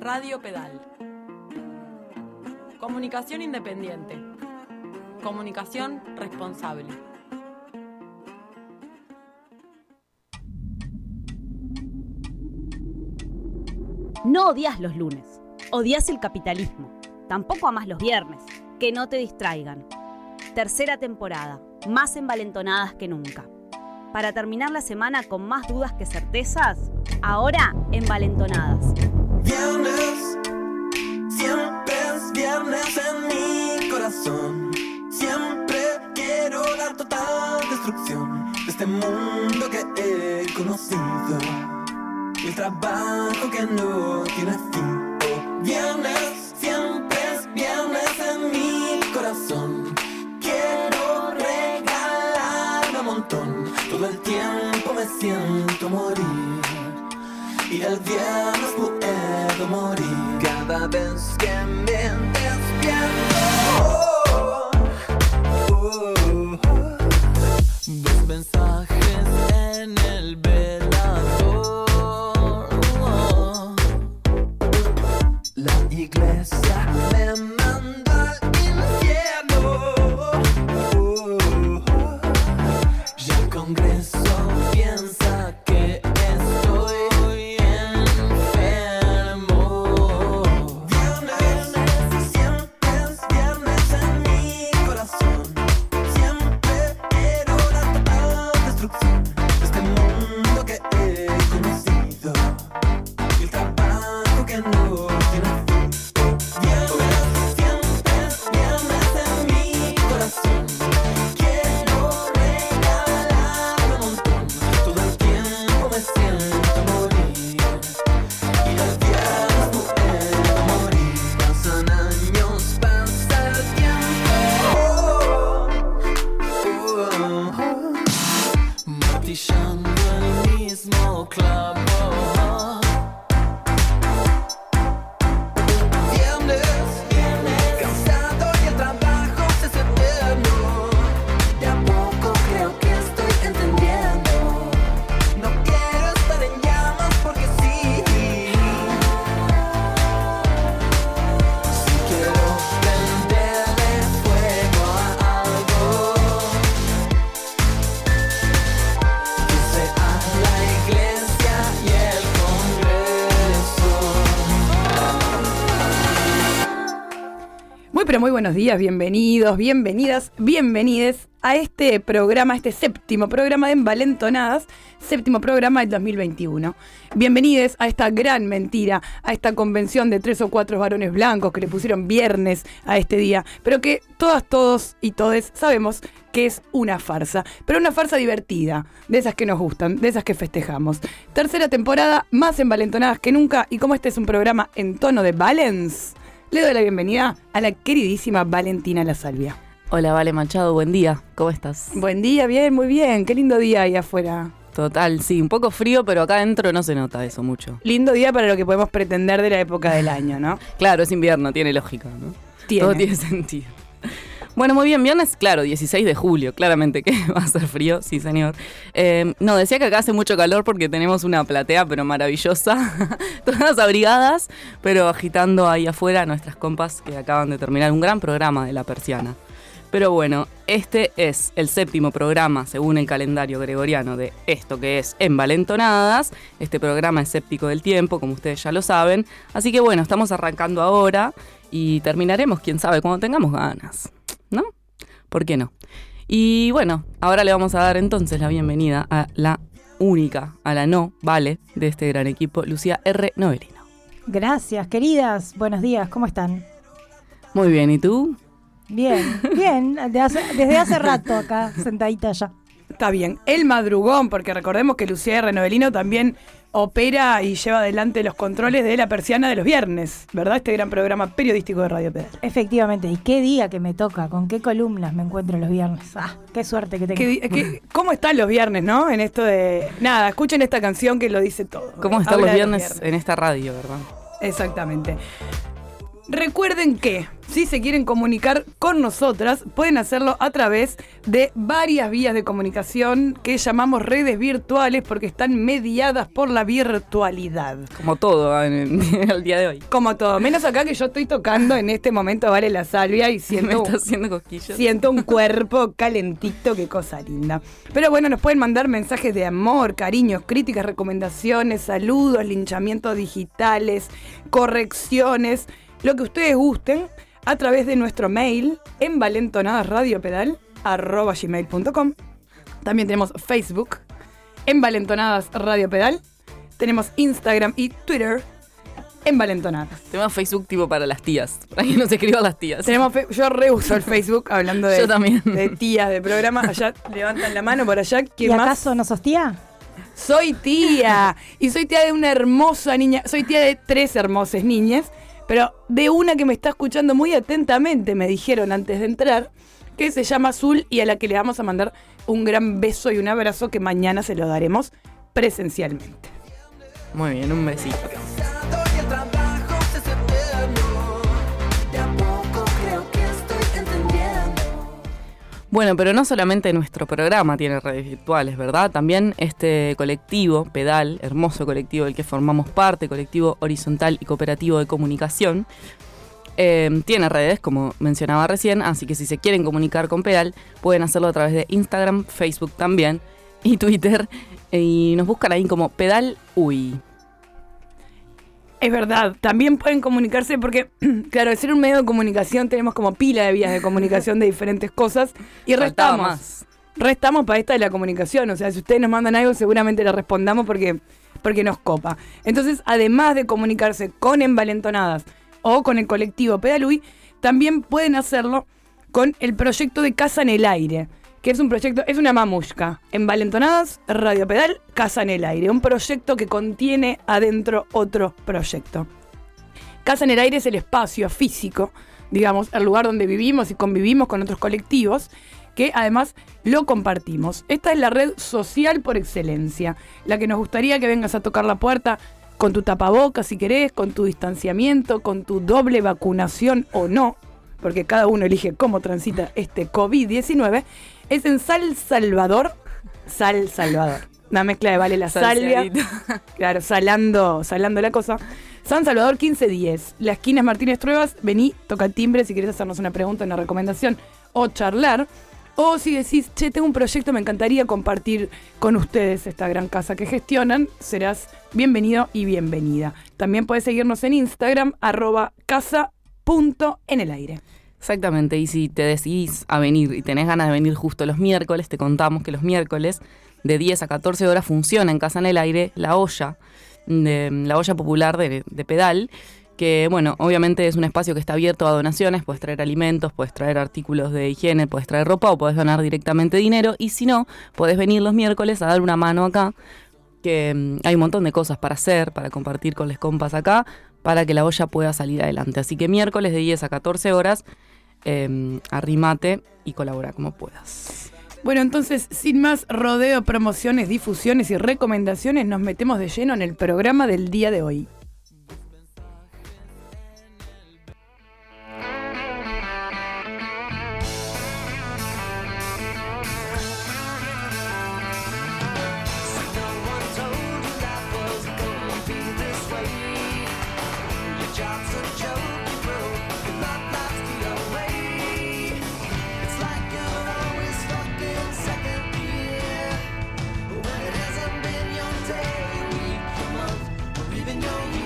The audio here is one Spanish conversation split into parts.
Radio Pedal. Comunicación independiente. Comunicación responsable. No odias los lunes, odias el capitalismo. Tampoco amas los viernes, que no te distraigan. Tercera temporada, más envalentonadas que nunca. Para terminar la semana con más dudas que certezas, ahora envalentonadas. Viernes, siempre es viernes en mi corazón. Siempre quiero la total destrucción de este mundo que he conocido. El trabajo que no tiene fin. Oh, viernes, siempre es viernes en mi corazón. Quiero regalarme un montón. Todo el tiempo me siento morir. Y el viernes puedo morir. Cada vez que me despierto. Dos mensajes en el velador. La iglesia me manda al infierno. Ya el Congreso piensa que estoy enfermo. Viernes, siempre es viernes en mi corazón. Siempre quiero la total destrucción de este mundo que he conocido. Y el trabajo que no tiene fin. Viernes, siempre es viernes en mi corazón. Quiero regalarme un montón. Todo el tiempo me siento morir. Y el viernes puedo morir. Pasan años, pasa el tiempo. Martillando el mismo clavo. Viernes, cansado y el trabajo se hace eterno. De a poco creo que estoy entendiendo. No quiero estar en llamas porque sí. Si quiero prenderle fuego a algo, que sea la iglesia y el Congreso. Muy pero muy buenos días, bienvenidos, bienvenidas, bienvenides a este programa, este séptimo programa de Envalentonadas, séptimo programa del 2021. Bienvenidos a esta gran mentira, a esta convención de 3 o 4 varones blancos que le pusieron viernes a este día, pero que todas, todos y todes sabemos que es una farsa, pero una farsa divertida, de esas que nos gustan, de esas que festejamos. Tercera temporada, más envalentonadas que nunca, y como este es un programa en tono de Valens, le doy la bienvenida a la queridísima Valentina La Salvia. Hola, Vale Machado, buen día, ¿cómo estás? Buen día, bien, muy bien, qué lindo día ahí afuera. Total, sí, un poco frío, pero acá adentro no se nota eso mucho. Lindo día para lo que podemos pretender de la época del año, ¿no? Claro, es invierno, tiene lógica, ¿no? Tiene. Todo tiene sentido. Bueno, muy bien, viernes, claro, 16 de julio, claramente que va a ser frío, sí señor. No, decía que acá hace mucho calor porque tenemos una platea, pero maravillosa, todas abrigadas, pero agitando ahí afuera a nuestras compas que acaban de terminar un gran programa de La Persiana. Pero bueno, este es el séptimo programa, según el calendario gregoriano, de esto que es Envalentonadas. Este programa es séptico del tiempo, como ustedes ya lo saben. Así que bueno, estamos arrancando ahora y terminaremos, quién sabe, cuando tengamos ganas, ¿no? ¿Por qué no? Y bueno, ahora le vamos a dar entonces la bienvenida a la única, a la no, Vale, de este gran equipo, Lucía R. Novelino. Gracias, queridas. Buenos días, ¿cómo están? Muy bien, ¿y tú? Bien, bien. Desde hace rato acá, sentadita ya. Está bien, el madrugón, porque recordemos que Lucía R. Novelino también opera y lleva adelante los controles de La Persiana de los viernes, ¿verdad? Este gran programa periodístico de Radio Pedal. Efectivamente, y qué día que me toca, con qué columnas me encuentro los viernes. Ah, qué suerte que tengo. ¿Cómo están los viernes, no? En esto de... Nada, escuchen esta canción que lo dice todo. ¿Cómo están Habla los de viernes en esta radio, verdad? Exactamente. Recuerden que si se quieren comunicar con nosotras, pueden hacerlo a través de varias vías de comunicación que llamamos redes virtuales porque están mediadas por la virtualidad. Como todo en el día de hoy. Como todo, menos acá que yo estoy tocando en este momento Vale la Salvia y Me siento, está haciendo cosquillas. siento un cuerpo calentito, qué cosa linda. Pero bueno, nos pueden mandar mensajes de amor, cariños, críticas, recomendaciones, saludos, linchamientos digitales, correcciones, lo que ustedes gusten, a través de nuestro mail envalentonadasradiopedal@gmail.com. También tenemos Facebook, Envalentonadas Radio Pedal. Tenemos Instagram y Twitter, Envalentonadas. Tenemos Facebook tipo para las tías, para que nos escriban las tías. Yo reuso el Facebook hablando Yo también. de tías de programa. Allá levantan la mano por allá. ¿Y ¿Quién más? acaso no sos tía? Soy tía. Y soy tía de una hermosa niña. Soy tía de 3 hermosas niñas. Pero de una que me está escuchando muy atentamente, me dijeron antes de entrar, que se llama Azul y a la que le vamos a mandar un gran beso y un abrazo que mañana se lo daremos presencialmente. Muy bien, un besito. Cansado y el trabajo se hace eterno. De a poco creo que estoy entendiendo. Bueno, pero no solamente nuestro programa tiene redes virtuales, ¿verdad? También este colectivo, Pedal, hermoso colectivo del que formamos parte, colectivo horizontal y cooperativo de comunicación, tiene redes, como mencionaba recién, así que si se quieren comunicar con Pedal, pueden hacerlo a través de Instagram, Facebook también, y Twitter, y nos buscan ahí como Pedal UI. Es verdad, también pueden comunicarse porque, claro, al ser un medio de comunicación tenemos como pila de vías de comunicación de diferentes cosas y Faltaba restamos. más. Restamos para esta de la comunicación, o sea, si ustedes nos mandan algo seguramente le respondamos porque nos copa. Entonces, además de comunicarse con Envalentonadas o con el colectivo Pedalui, también pueden hacerlo con el proyecto de Casa en el Aire, que es un proyecto, es una mamushka. Envalentonadas, Radio Pedal, Casa en el Aire. Un proyecto que contiene adentro otro proyecto. Casa en el Aire es el espacio físico, digamos, el lugar donde vivimos y convivimos con otros colectivos, que además lo compartimos. Esta es la red social por excelencia, la que nos gustaría que vengas a tocar la puerta con tu tapabocas si querés, con tu distanciamiento, con tu doble vacunación o no, porque cada uno elige cómo transita este COVID-19, es en Sal Salvador. Una mezcla de Vale la Salvia. Salseadito. Claro, salando la cosa. San Salvador 1510. La esquina es Martínez Truebas. Vení, toca el timbre si querés hacernos una pregunta, una recomendación o charlar. O si decís, che, tengo un proyecto, me encantaría compartir con ustedes esta gran casa que gestionan, serás bienvenido y bienvenida. También podés seguirnos en Instagram, @casa.enelaire. Exactamente, y si te decidís a venir y tenés ganas de venir justo los miércoles, te contamos que los miércoles de 10 a 14 horas funciona en Casa en el Aire la olla popular de Pedal, que bueno, obviamente es un espacio que está abierto a donaciones, puedes traer alimentos, puedes traer artículos de higiene, puedes traer ropa o puedes donar directamente dinero, y si no, podés venir los miércoles a dar una mano acá, que hay un montón de cosas para hacer, para compartir con les compas acá, para que la olla pueda salir adelante. Así que miércoles de 10 a 14 horas, arrimate y colabora como puedas. Bueno, entonces, sin más rodeo, promociones, difusiones y recomendaciones, nos metemos de lleno en el programa del día de hoy. Even your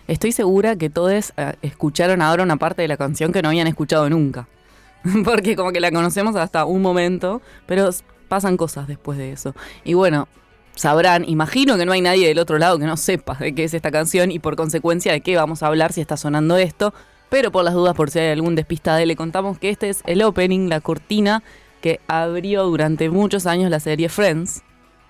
estoy segura que todos escucharon ahora una parte de la canción que no habían escuchado nunca. Porque como que la conocemos hasta un momento, pero pasan cosas después de eso. Y bueno, sabrán, imagino que no hay nadie del otro lado que no sepa de qué es esta canción y por consecuencia de qué vamos a hablar si está sonando esto. Pero por las dudas, por si hay algún despistade, le contamos que este es el opening, la cortina que abrió durante muchos años la serie Friends.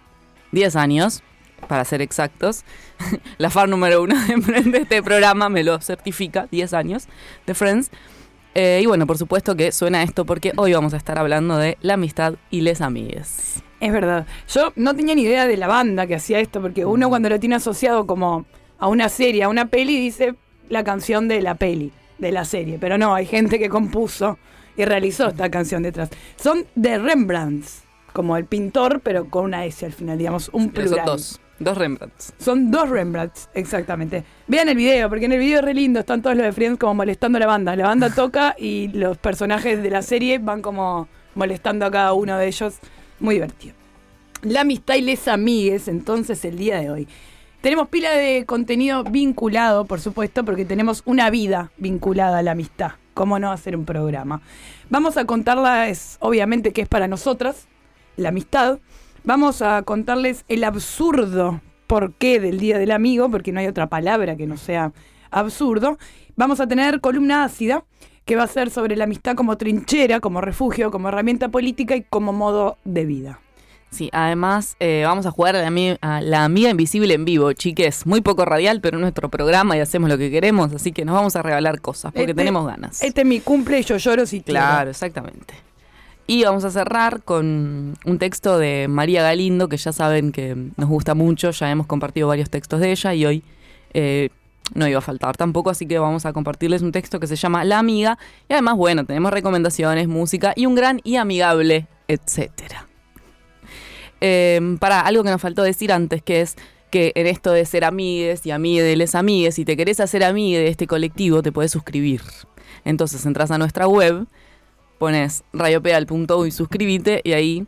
10 años, para ser exactos. La fan número 1 de este programa me lo certifica, 10 años de Friends. Y bueno, por supuesto que suena esto porque hoy vamos a estar hablando de la amistad y les amigues. Es verdad. Yo no tenía ni idea de la banda que hacía esto, porque uno cuando lo tiene asociado como a una serie, a una peli, dice la canción de la peli, de la serie. Pero no, hay gente que compuso y realizó esta canción detrás. Son de Rembrandts, como el pintor, pero con una S al final, digamos, un plural. Son dos Rembrandts. Son 2 Rembrandts, exactamente. Vean el video, porque en el video es re lindo, están todos los de Friends como molestando a la banda. La banda toca y los personajes de la serie van como molestando a cada uno de ellos. Muy divertido. La amistad y les amigues, entonces, el día de hoy. Tenemos pila de contenido vinculado, por supuesto, porque tenemos una vida vinculada a la amistad. ¿Cómo no hacer un programa? Vamos a contarles, obviamente, que es para nosotras, la amistad. Vamos a contarles el absurdo porqué del Día del Amigo, porque no hay otra palabra que no sea absurdo. Vamos a tener columna ácida, que va a ser sobre la amistad como trinchera, como refugio, como herramienta política y como modo de vida. Sí, además vamos a jugar a la amiga invisible en vivo, chiques. Muy poco radial, pero en nuestro programa y hacemos lo que queremos, así que nos vamos a regalar cosas, porque tenemos ganas. Este es mi cumple y yo lloro si quiero. Claro, exactamente. Y vamos a cerrar con un texto de María Galindo, que ya saben que nos gusta mucho, ya hemos compartido varios textos de ella y hoy no iba a faltar tampoco, así que vamos a compartirles un texto que se llama La Amiga. Y además, bueno, tenemos recomendaciones, música y un gran y amigable, etcétera. Para algo que nos faltó decir antes, que es que en esto de ser amigues y amigues de les amigues, si te querés hacer amigue de este colectivo, te podés suscribir. Entonces entras a nuestra web, pones radiopeal.uy, suscríbete y ahí,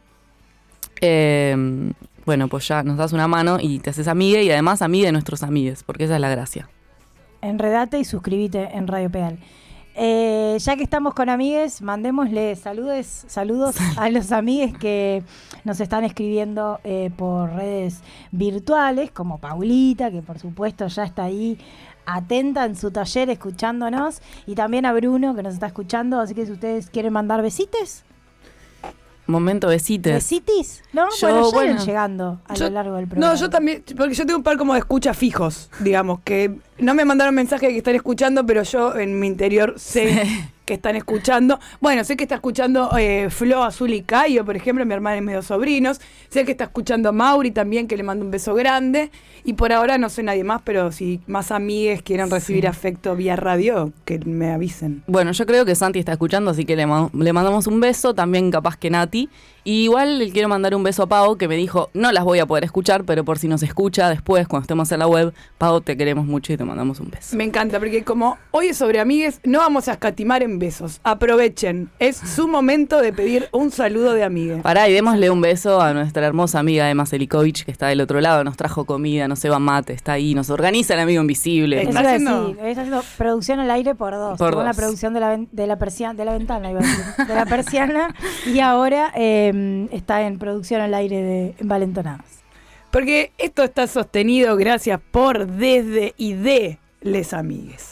bueno, pues ya nos das una mano y te haces amigue y además amigue de nuestros amigues, porque esa es la gracia. Enredate y suscríbete en Radio Pedal. Ya que estamos con amigues, mandémosle saludos a los amigues que nos están escribiendo por redes virtuales, como Paulita, que por supuesto ya está ahí atenta en su taller escuchándonos, y también a Bruno, que nos está escuchando, así que si ustedes quieren mandar besites. Momento besites. ¿Besitis? ¿No? Bueno, ya irán llegando a lo largo del programa. No, yo también, porque yo tengo un par como de escucha fijos, digamos, que no me mandaron mensaje de que están escuchando, pero yo en mi interior sé que están escuchando. Bueno, sé que está escuchando Flo, Azul y Cayo, por ejemplo, mi hermana y medio sobrinos. Sé que está escuchando Mauri también, que le mando un beso grande. Y por ahora no sé nadie más, pero si más amigues quieren recibir afecto vía radio, que me avisen. Bueno, yo creo que Santi está escuchando, así que le mandamos un beso, también capaz que Nati. Y igual le quiero mandar un beso a Pau, que me dijo, no las voy a poder escuchar, pero por si nos escucha después, cuando estemos en la web, Pau, te queremos mucho y te mandamos un beso. Me encanta, porque como hoy es sobre amigues, no vamos a escatimar en besos. Aprovechen, es su momento de pedir un saludo de amigues. Pará, y démosle un beso a nuestra hermosa amiga Emma Selikovic, que está del otro lado, nos trajo comida, nos lleva mate, está ahí, nos organiza el amigo invisible. Eso iba a decir, está haciendo producción al aire por dos. Por Tuvo dos. la producción de la ventana, iba a decir, de la persiana, y ahora está en producción al aire de Envalentonadas. Porque esto está sostenido gracias por, desde y de les amigues.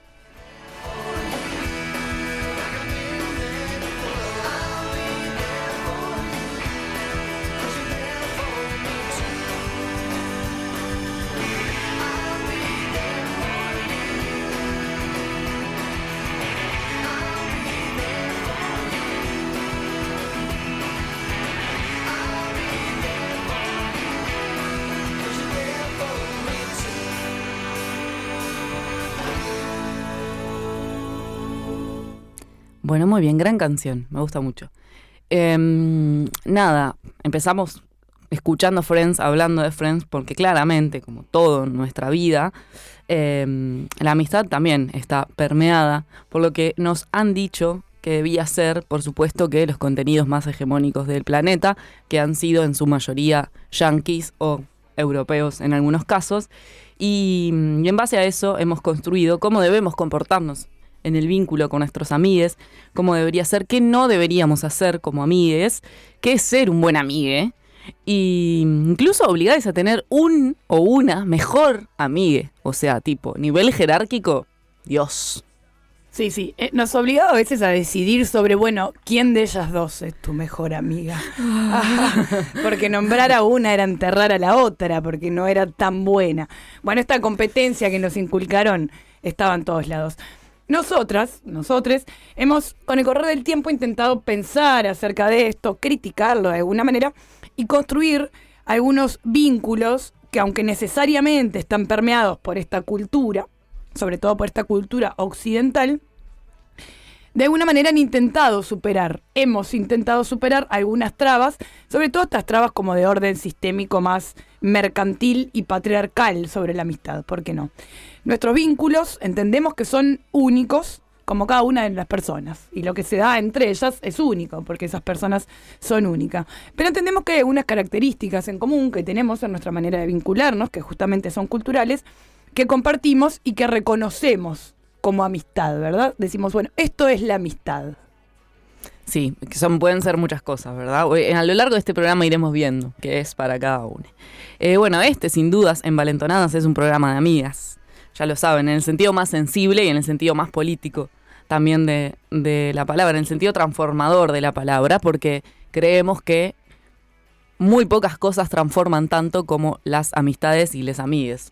Bueno, muy bien, gran canción, me gusta mucho. Nada, empezamos escuchando Friends, hablando de Friends, porque claramente, como todo en nuestra vida, la amistad también está permeada por lo que nos han dicho que debía ser, por supuesto, que los contenidos más hegemónicos del planeta, que han sido en su mayoría yanquis o europeos en algunos casos, y en base a eso hemos construido cómo debemos comportarnos en el vínculo con nuestros amigues, cómo debería ser, qué no deberíamos hacer como amigues, qué es ser un buen amigue, y incluso obligados a tener un o una mejor amigue, o sea, tipo, nivel jerárquico, Dios. Sí, nos obliga a veces a decidir sobre, bueno, ¿quién de ellas dos es tu mejor amiga? Porque nombrar a una era enterrar a la otra, porque no era tan buena. Bueno, esta competencia que nos inculcaron estaba en todos lados. Nosotres, hemos con el correr del tiempo intentado pensar acerca de esto, criticarlo de alguna manera y construir algunos vínculos que, aunque necesariamente están permeados por esta cultura, sobre todo por esta cultura occidental, de alguna manera hemos intentado superar algunas trabas, sobre todo estas trabas como de orden sistémico más mercantil y patriarcal sobre la amistad, ¿por qué no? Nuestros vínculos entendemos que son únicos, como cada una de las personas, y lo que se da entre ellas es único, porque esas personas son únicas. Pero entendemos que hay algunas características en común que tenemos en nuestra manera de vincularnos, que justamente son culturales, que compartimos y que reconocemos como amistad, ¿verdad? Decimos, bueno, esto es la amistad. Sí, que pueden ser muchas cosas, ¿verdad? A lo largo de este programa iremos viendo qué es para cada uno. Bueno, sin dudas, Envalentonadas es un programa de amigas. Ya lo saben, en el sentido más sensible y en el sentido más político también de la palabra, en el sentido transformador de la palabra, porque creemos que muy pocas cosas transforman tanto como las amistades y les amigues.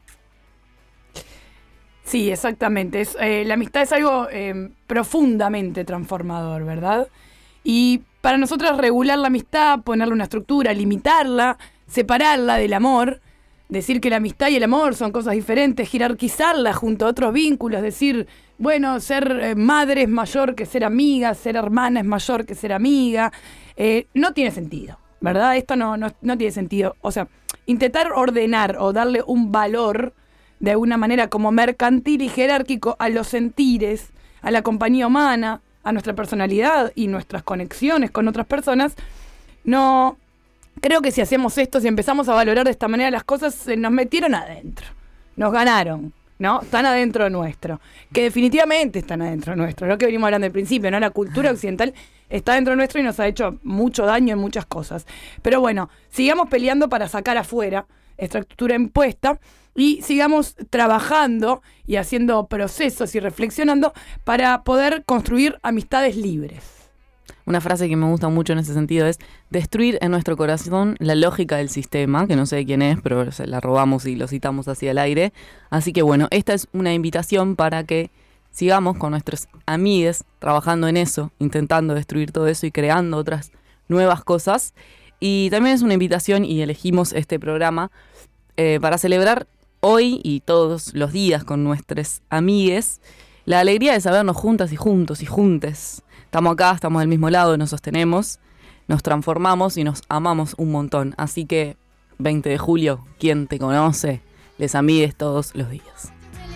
Sí, exactamente. La amistad es algo profundamente transformador, ¿verdad? Y para nosotras regular la amistad, ponerle una estructura, limitarla, separarla del amor, decir que la amistad y el amor son cosas diferentes, jerarquizarla junto a otros vínculos, decir, bueno, ser madre es mayor que ser amiga, ser hermana es mayor que ser amiga, no tiene sentido, ¿verdad? Esto no tiene sentido. O sea, intentar ordenar o darle un valor de alguna manera como mercantil y jerárquico a los sentires, a la compañía humana, a nuestra personalidad y nuestras conexiones con otras personas, no. Creo que si hacemos esto, si empezamos a valorar de esta manera las cosas, se nos metieron adentro, nos ganaron, ¿no? Están adentro nuestro, que definitivamente están adentro nuestro, lo que venimos hablando al principio, ¿no? La cultura occidental está dentro nuestro y nos ha hecho mucho daño en muchas cosas. Pero bueno, sigamos peleando para sacar afuera esta estructura impuesta y sigamos trabajando y haciendo procesos y reflexionando para poder construir amistades libres. Una frase que me gusta mucho en ese sentido es destruir en nuestro corazón la lógica del sistema, que no sé de quién es, pero se la robamos y lo citamos hacia el aire. Así que bueno, esta es una invitación para que sigamos con nuestros amigues trabajando en eso, intentando destruir todo eso y creando otras nuevas cosas. Y también es una invitación, y elegimos este programa para celebrar hoy y todos los días con nuestros amigues la alegría de sabernos juntas y juntos y juntes. Estamos acá, estamos del mismo lado, nos sostenemos, nos transformamos y nos amamos un montón. Así que 20 de julio, ¿quién te conoce? Les amigues todos los días.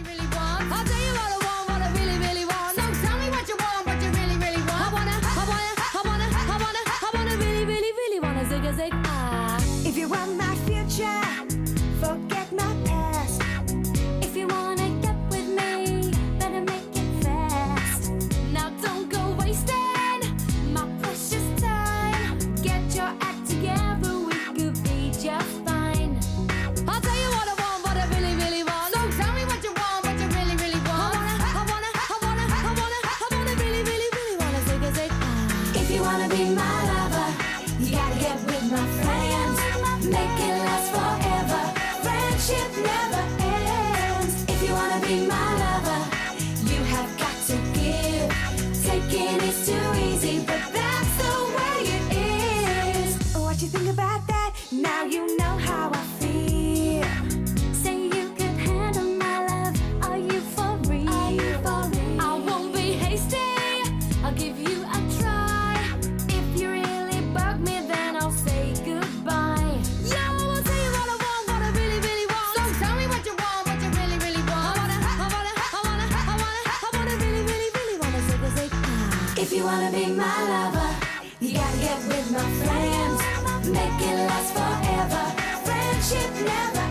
If you wanna be my lover, you gotta get with my friends. Make it last forever. Friendship never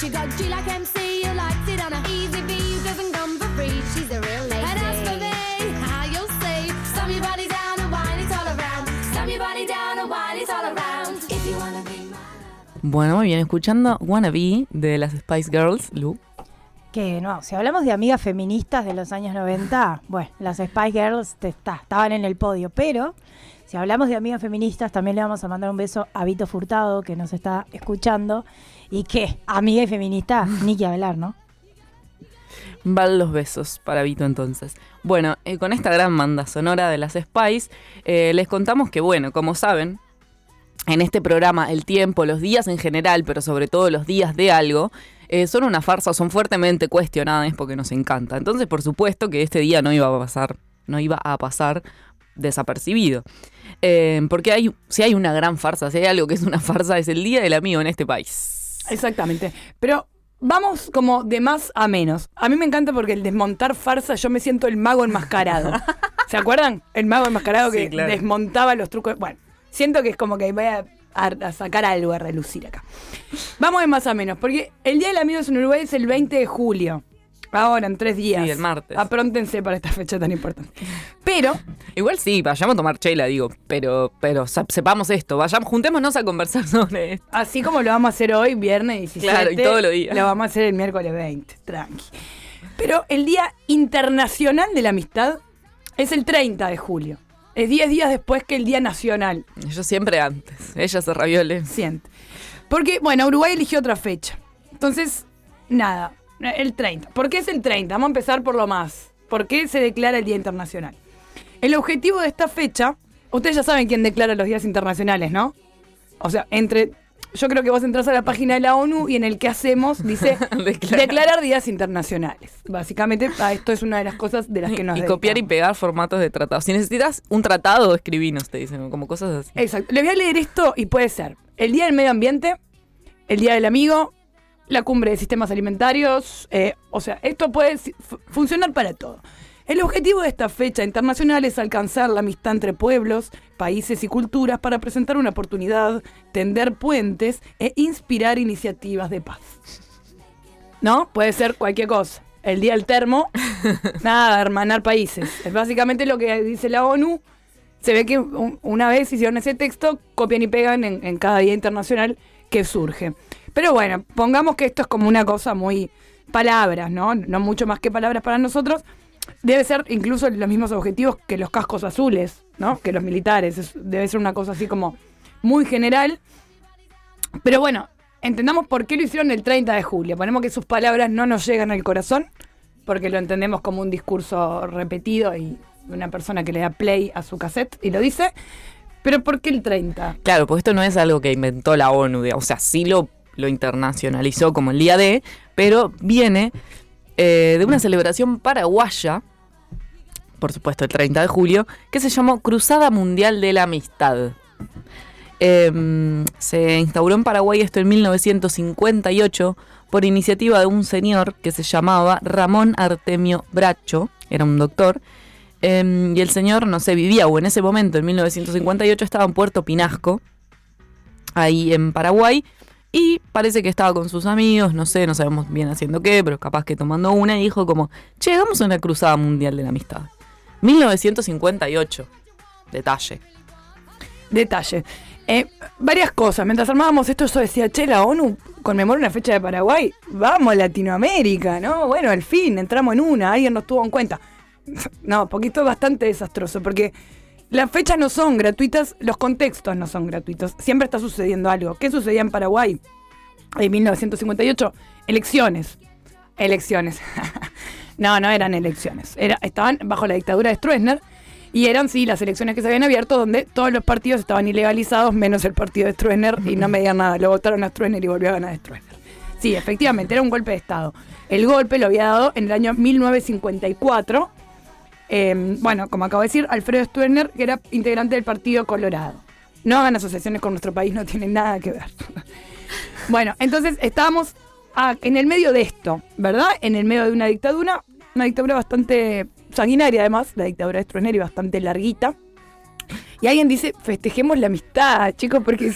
She got G like MC, who likes it on a easy V, who doesn't come for free. She's a real lady. And as for me, how you'll see, slam your body down and wine it all around. Slam your body down and wine it all around. If you wanna be my Bueno, muy bien, escuchando Wanna Be de las Spice Girls, Lu. Que no, si hablamos de amigas feministas de los años 90, bueno, las Spice Girls estaban en el podio, pero si hablamos de amigas feministas, también le vamos a mandar un beso a Vito Furtado, que nos está escuchando, y que, amiga y feminista, ni que hablar, ¿no? Van los besos para Vito entonces. Bueno, con esta gran banda sonora de las Spice, les contamos que, bueno, como saben, en este programa el tiempo, los días en general, pero sobre todo los días de algo, son una farsa, son fuertemente cuestionadas porque nos encanta. Entonces, por supuesto que este día no iba a pasar desapercibido. Porque si hay una gran farsa, si hay algo que es una farsa, es el Día del Amigo en este país. Exactamente. Pero vamos como de más a menos. A mí me encanta porque el desmontar farsa, yo me siento el mago enmascarado. ¿Se acuerdan? El mago enmascarado que claro, desmontaba los trucos. Bueno, siento que es como que voy a sacar algo a relucir acá. Vamos de más a menos, porque el Día del Amigo en Uruguay es el 20 de julio. Ahora, en 3 días. Sí, el martes. Apróntense para esta fecha tan importante. Pero Igual sí, vayamos a tomar chela, digo, pero sepamos esto, juntémonos a conversar sobre esto. así como lo vamos a hacer hoy, viernes 17. Claro, y todos los días. Lo vamos a hacer el miércoles 20, tranqui. Pero el Día Internacional de la Amistad es el 30 de julio. Es 10 días después que el Día Nacional. Yo siempre antes, ella se raviole. Siente. Porque, bueno, Uruguay eligió otra fecha. Entonces, nada, el 30. ¿Por qué es el 30? Vamos a empezar por lo más. ¿Por qué se declara el Día Internacional? El objetivo de esta fecha, ustedes ya saben quién declara los días internacionales, ¿no? O sea, yo creo que vos entras a la página de la ONU y en el que hacemos dice declarar días internacionales. Básicamente, esto es una de las cosas de las que nos Y copiar y dedicamos. pegar formatos de tratados. Si necesitas un tratado, escribinos, te dicen, como cosas así. Exacto. Les voy a leer esto y puede ser el Día del Medio Ambiente, el Día del Amigo, la Cumbre de Sistemas Alimentarios. O sea, esto puede funcionar para todo. El objetivo de esta fecha internacional es alcanzar la amistad entre pueblos, países y culturas para presentar una oportunidad, tender puentes e inspirar iniciativas de paz. ¿No? Puede ser cualquier cosa. El Día del Termo, nada, hermanar países. Es básicamente lo que dice la ONU. Se ve que una vez hicieron ese texto, copian y pegan en cada día internacional que surge. Pero bueno, pongamos que esto es como una cosa muy palabras, ¿no? No mucho más que palabras para nosotros. Debe ser incluso los mismos objetivos que los cascos azules, ¿no? Que los militares. Debe ser una cosa así como muy general. Pero bueno, entendamos por qué lo hicieron el 30 de julio. Ponemos que sus palabras no nos llegan al corazón, porque lo entendemos como un discurso repetido y una persona que le da play a su cassette y lo dice. Pero ¿por qué el 30? Claro, porque esto no es algo que inventó la ONU, o sea, sí lo internacionalizó como el día D, pero viene de una celebración paraguaya, por supuesto el 30 de julio, que se llamó Cruzada Mundial de la Amistad. Se instauró en Paraguay esto en 1958 por iniciativa de un señor que se llamaba Ramón Artemio Bracho, era un doctor, y el señor, no sé, vivía, o en ese momento, en 1958, estaba en Puerto Pinasco, ahí en Paraguay, y parece que estaba con sus amigos, no sé, no sabemos bien haciendo qué, pero capaz que tomando una, y dijo como, che, hagamos una cruzada mundial de la amistad. 1958. Detalle. Varias cosas. Mientras armábamos esto, yo decía, che, la ONU conmemora una fecha de Paraguay. Vamos, Latinoamérica, ¿no? Bueno, al fin, entramos en una, alguien nos tuvo en cuenta. No, porque esto es bastante desastroso, porque las fechas no son gratuitas, los contextos no son gratuitos. Siempre está sucediendo algo. ¿Qué sucedía en Paraguay en 1958? Elecciones. No eran elecciones. Estaban bajo la dictadura de Stroessner y eran, sí, las elecciones que se habían abierto donde todos los partidos estaban ilegalizados, menos el partido de Stroessner, y no me digan nada. Lo votaron a Stroessner y volvió a ganar Stroessner. Sí, efectivamente, era un golpe de Estado. El golpe lo había dado en el año 1954. Bueno, como acabo de decir, Alfredo Stroessner, que era integrante del Partido Colorado. No hagan asociaciones con nuestro país, no tienen nada que ver. Bueno, entonces estábamos en el medio de esto, ¿verdad? En el medio de una dictadura bastante sanguinaria además, la dictadura de Stroessner, y bastante larguita. Y alguien dice, festejemos la amistad, chicos, porque si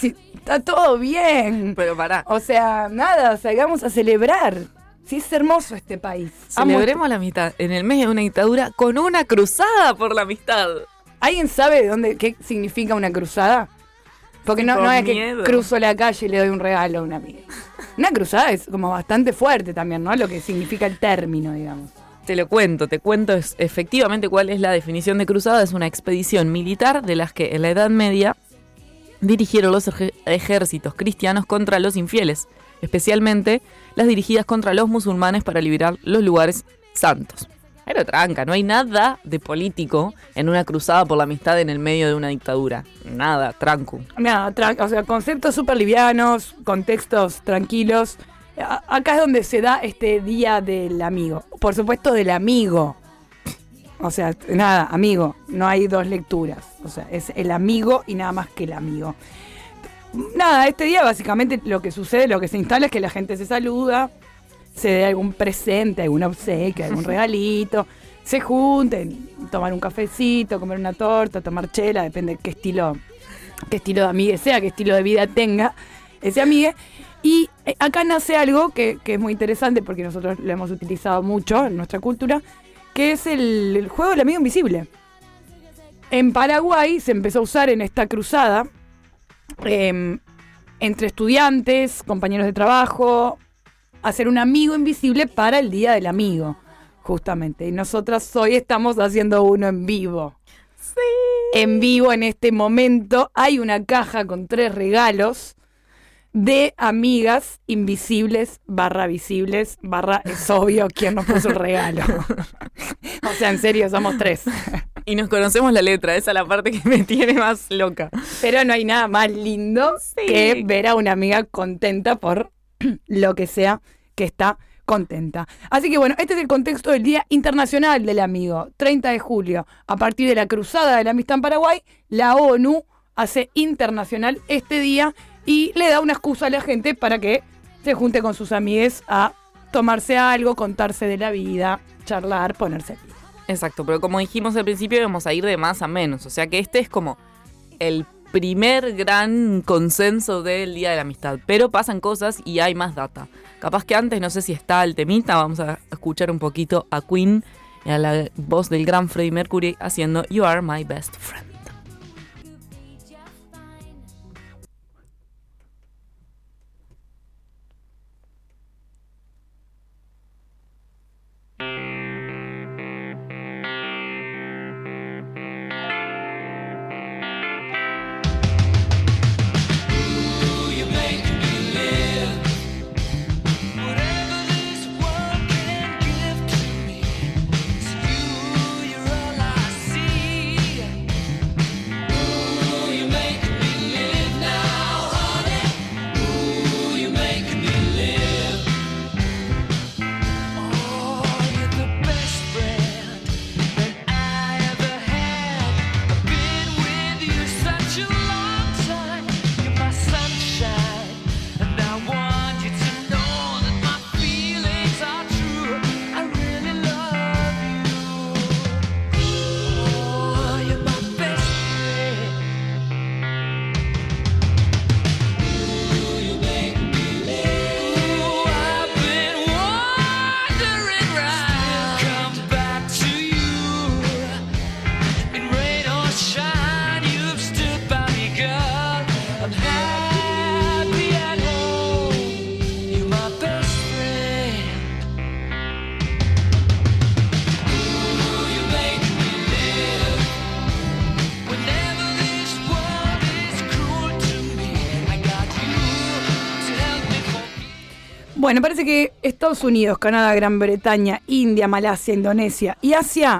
está todo bien. Pero pará. O sea, nada, salgamos a celebrar. Sí, es hermoso este país. Celebremos la amistad en el medio de una dictadura con una cruzada por la amistad. ¿Alguien sabe qué significa una cruzada? Porque no, Tipo no es que miedo. cruzo la calle y le doy un regalo a una amiga. Una cruzada es como bastante fuerte también, ¿no? Lo que significa el término, digamos. Te cuento efectivamente cuál es la definición de cruzada. Es una expedición militar de las que en la Edad Media dirigieron los ejércitos cristianos contra los infieles, especialmente las dirigidas contra los musulmanes para liberar los lugares santos. Pero tranca, no hay nada de político en una cruzada por la amistad en el medio de una dictadura. Nada, tranco. Nada, o sea, conceptos súper livianos, contextos tranquilos. Acá es donde se da este día del amigo. Por supuesto, del amigo. O sea, nada, amigo. No hay dos lecturas. O sea, es el amigo y nada más que el amigo. Nada, este día básicamente lo que sucede, lo que se instala es que la gente se saluda, se dé algún presente, algún obsequio, algún regalito, se junten, tomar un cafecito, comer una torta, tomar chela, depende de qué estilo de amigue sea, qué estilo de vida tenga ese amigue. Y acá nace algo que es muy interesante porque nosotros lo hemos utilizado mucho en nuestra cultura, que es el juego del amigo invisible. En Paraguay se empezó a usar en esta cruzada entre estudiantes, compañeros de trabajo, hacer un amigo invisible para el Día del Amigo, justamente. Y nosotras hoy estamos haciendo uno en vivo. Sí. En vivo, en este momento, hay una caja con 3 regalos de amigas invisibles / visibles / es obvio quién nos puso el regalo. O sea, en serio, somos 3. Y nos conocemos la letra, esa es la parte que me tiene más loca. Pero no hay nada más lindo que ver a una amiga contenta por lo que sea que está contenta. Así que bueno, este es el contexto del Día Internacional del Amigo, 30 de julio. A partir de la Cruzada de la Amistad en Paraguay, la ONU hace internacional este día y le da una excusa a la gente para que se junte con sus amigues a tomarse algo, contarse de la vida, charlar, ponerse al día. Exacto, pero como dijimos al principio, vamos a ir de más a menos. O sea que este es como el primer gran consenso del Día de la Amistad. Pero pasan cosas y hay más data. Capaz que antes, no sé si está el temita, vamos a escuchar un poquito a Queen y a la voz del gran Freddie Mercury haciendo You Are My Best Friend. Bueno, parece que Estados Unidos, Canadá, Gran Bretaña, India, Malasia, Indonesia y Asia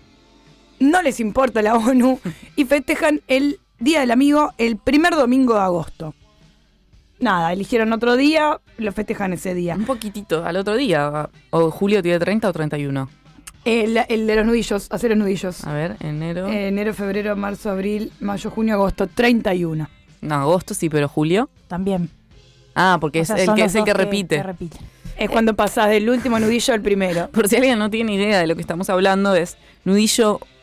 no les importa la ONU y festejan el Día del Amigo el primer domingo de agosto. Nada, eligieron otro día, lo festejan ese día. Un poquitito, al otro día. ¿O julio tiene 30 o 31? El de los nudillos, hacer los nudillos. A ver, enero. Enero, febrero, marzo, abril, mayo, junio, agosto, 31. No, agosto sí, pero julio. También. Ah, porque O sea, es el son que los es el dos que repite. que repiten. Es cuando pasás del último nudillo al primero. Por si alguien no tiene idea de lo que estamos hablando, es nudillo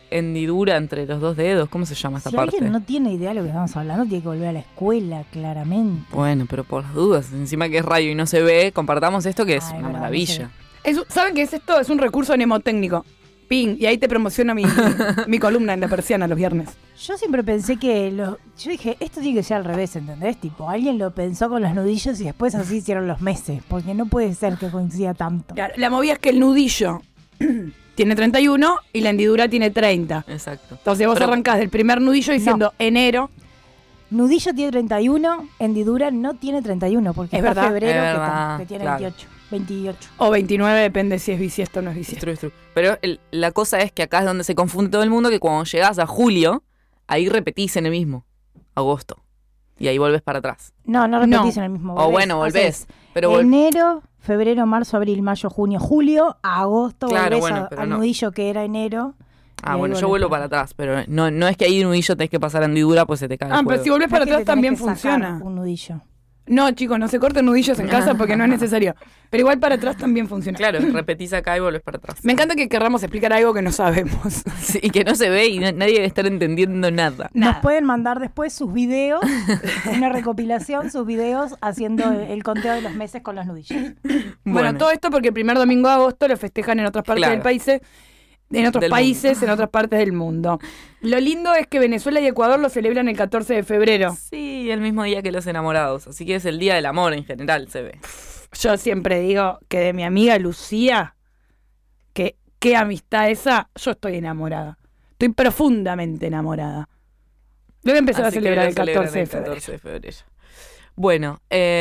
hendidura entre los dos dedos. ¿Cómo se llama esta Si parte? alguien no tiene idea de lo que estamos hablando, tiene que volver a la escuela, claramente. Bueno, pero por las dudas, encima que es radio y no se ve, compartamos esto que es Ay, una verdad, maravilla. ¿Saben qué es esto? Es un recurso mnemotécnico. Ping, y ahí te promociono mi columna en La Persiana los viernes. Yo siempre pensé que yo dije, esto tiene que ser al revés, ¿entendés? Tipo, alguien lo pensó con los nudillos y después así hicieron los meses, porque no puede ser que coincida tanto. Claro, la movida es que el nudillo tiene 31 y la hendidura tiene 30. Exacto. Entonces vos Pero- arrancás del primer nudillo diciendo enero. Nudillo tiene 31, hendidura no tiene 31, porque Es está verdad, febrero es que, verdad, que tiene claro. 28. O 29, depende si es bisiesto o no es bisiesto. True. Pero la cosa es que acá es donde se confunde todo el mundo, que cuando llegás a julio, ahí repetís en el mismo, agosto. Y ahí volvés para atrás. No repetís en el mismo. O bueno, volvés. Haces Pero enero, febrero, marzo, abril, mayo, junio, julio, agosto, Claro, volvés bueno, pero al no. nudillo que era enero. y ahí bueno, yo volvés vuelvo para atrás, pero no es que ahí nudillo tenés que pasar a hendidura, pues se te cae el Ah, juego. pero si volvés No es para que atrás te tenés también que sacar funciona. un nudillo. No, chicos, no se corten nudillos en casa porque no es necesario. Pero igual para atrás también funciona. Claro, repetís acá y volvés para atrás. Me encanta que querramos explicar algo que no sabemos. Sí, y que no se ve y nadie debe estar entendiendo nada. Nos Nada. pueden mandar después sus videos, una recopilación, sus videos haciendo el conteo de los meses con los nudillos. Bueno, todo esto porque el primer domingo de agosto lo festejan en otras partes Claro. del país, en otros Del países, en otras partes del mundo. Lo lindo es que Venezuela y Ecuador lo celebran el 14 de febrero. Sí, el mismo día que los enamorados. Así que es el día del amor en general, se ve. Yo siempre digo que de mi amiga Lucía, que qué amistad esa, yo estoy enamorada. Estoy profundamente enamorada. Lo voy a empezar a Así que celebrar lo el 14 de celebran el febrero. 14 de febrero. Bueno,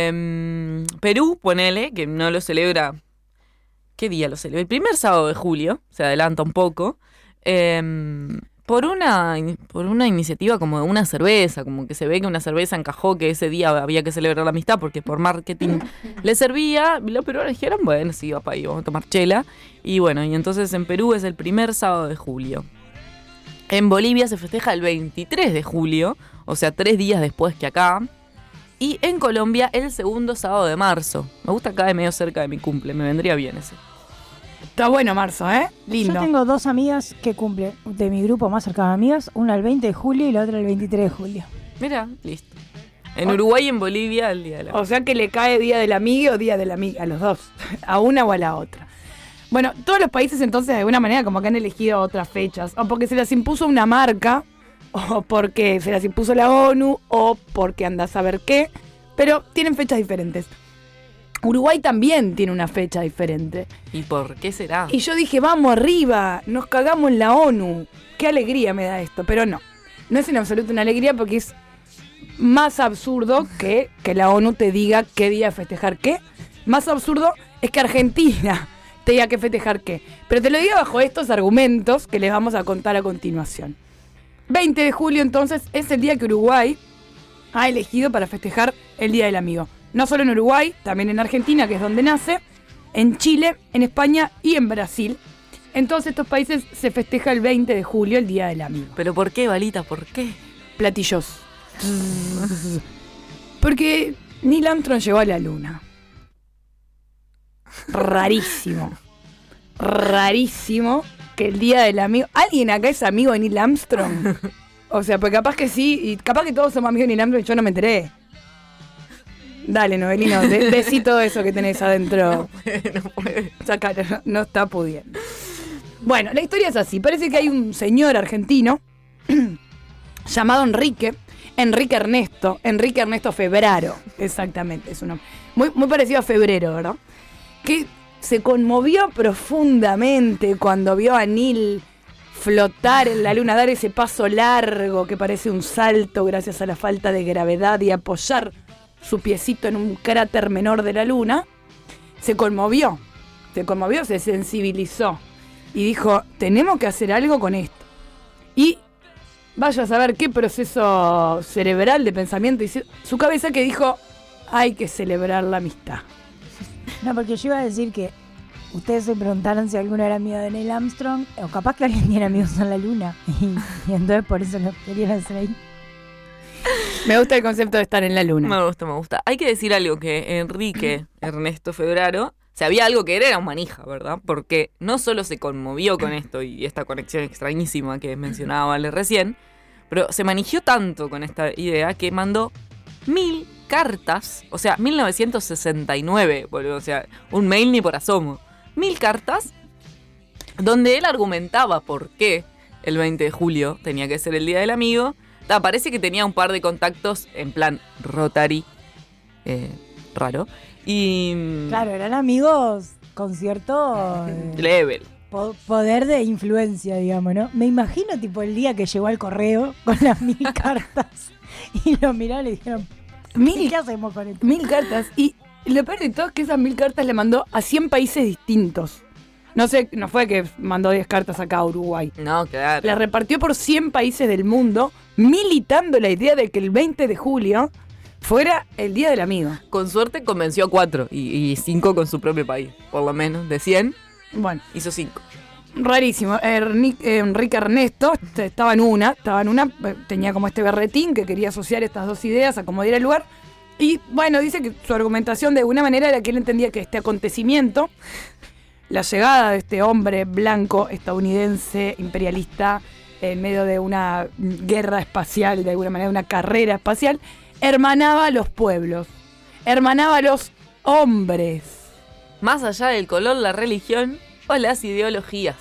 Perú, ponele, que no lo celebra. ¿Qué día lo celebra? El primer sábado de julio, se adelanta un poco. Por una iniciativa como de una cerveza, como que se ve que una cerveza encajó que ese día había que celebrar la amistad porque por marketing le servía. Los peruanos dijeron, bueno, sí, va para ahí, vamos a tomar chela. Y bueno, y entonces en Perú es el primer sábado de julio. En Bolivia se festeja el 23 de julio, o sea, 3 días después que acá. Y en Colombia el segundo sábado de marzo. Me gusta acá de medio cerca de mi cumple, me vendría bien ese. Está bueno marzo, ¿eh? Lindo. Yo tengo dos amigas que cumplen, de mi grupo más cercano de amigas, una el 20 de julio y la otra el 23 de julio. Mira, listo. En Uruguay y en Bolivia el día de la... O sea que le cae día del amigo o día de la amiga, a los dos, a una o a la otra. Bueno, todos los países entonces de alguna manera como que han elegido otras fechas, o porque se las impuso una marca, o porque se las impuso la ONU, o porque andás a ver qué, pero tienen fechas diferentes. Uruguay también tiene una fecha diferente. ¿Y por qué será? Y yo dije, vamos arriba, nos cagamos en la ONU. Qué alegría me da esto, pero no. No es en absoluto una alegría porque es más absurdo que la ONU te diga qué día festejar qué. Más absurdo es que Argentina te diga qué festejar qué. Pero te lo digo bajo estos argumentos que les vamos a contar a continuación. 20 de julio entonces es el día que Uruguay ha elegido para festejar el Día del Amigo. No solo en Uruguay, también en Argentina, que es donde nace, en Chile, en España y en Brasil. En todos estos países se festeja el 20 de julio, el Día del Amigo. ¿Pero por qué, Balita? ¿Por qué? Platillos. Porque Neil Armstrong llegó a la luna. Rarísimo. Rarísimo que el Día del Amigo... ¿Alguien acá es amigo de Neil Armstrong? O sea, pues capaz que sí, y capaz que todos somos amigos de Neil Armstrong y yo no me enteré. Dale, Novelino, decí todo eso que tenés adentro. No puede. Sácalo, no está pudiendo. Bueno, la historia es así. Parece que hay un señor argentino llamado Enrique Ernesto Febraro, exactamente, es un nombre muy parecido a Febrero, ¿verdad? Que se conmovió profundamente cuando vio a Neil flotar en la luna, dar ese paso largo que parece un salto gracias a la falta de gravedad y apoyar su piecito en un cráter menor de la luna. Se conmovió, se sensibilizó y dijo, tenemos que hacer algo con esto. Y vaya a saber qué proceso cerebral de pensamiento hizo su cabeza que dijo, hay que celebrar la amistad. No, porque yo iba a decir que ustedes se preguntaron si alguno era amigo de Neil Armstrong, o capaz que alguien tiene amigos en la luna, y entonces por eso lo querían hacer ahí. Me gusta el concepto de estar en la luna. Me gusta. Hay que decir algo, que Enrique Ernesto Febraro si había algo que era un manija, ¿verdad? Porque no solo se conmovió con esto y esta conexión extrañísima que mencionaba Vale recién, pero se manigió tanto con esta idea que mandó 1000 cartas, o sea, 1969, boludo, o sea, un mail ni por asomo. 1000 cartas donde él argumentaba por qué el 20 de julio tenía que ser el Día del Amigo. Parece que tenía un par de contactos en plan Rotary, raro. Y Claro, eran amigos con cierto level. poder de influencia, digamos, ¿no? Me imagino tipo el día que llegó al correo con las 1000 cartas y lo miraron y le dijeron, ¿y qué hacemos con esto? 1000 cartas. Y lo peor de todo es que esas 1000 cartas le mandó a 100 países distintos. No sé, no fue que mandó 10 cartas acá a Uruguay. No, claro. La repartió por 100 países del mundo, militando la idea de que el 20 de julio fuera el Día del Amigo. Con suerte convenció a 4 y 5 con su propio país. Por lo menos, de 100, Bueno, hizo 5. rarísimo. Enrique Ernesto estaba en una, tenía como este berretín que quería asociar estas dos ideas a como diera el lugar. Y bueno, dice que su argumentación de alguna manera era que él entendía que este acontecimiento, la llegada de este hombre blanco estadounidense imperialista en medio de una guerra espacial, de alguna manera una carrera espacial, hermanaba a los pueblos, hermanaba a los hombres. Más allá del color, la religión o las ideologías.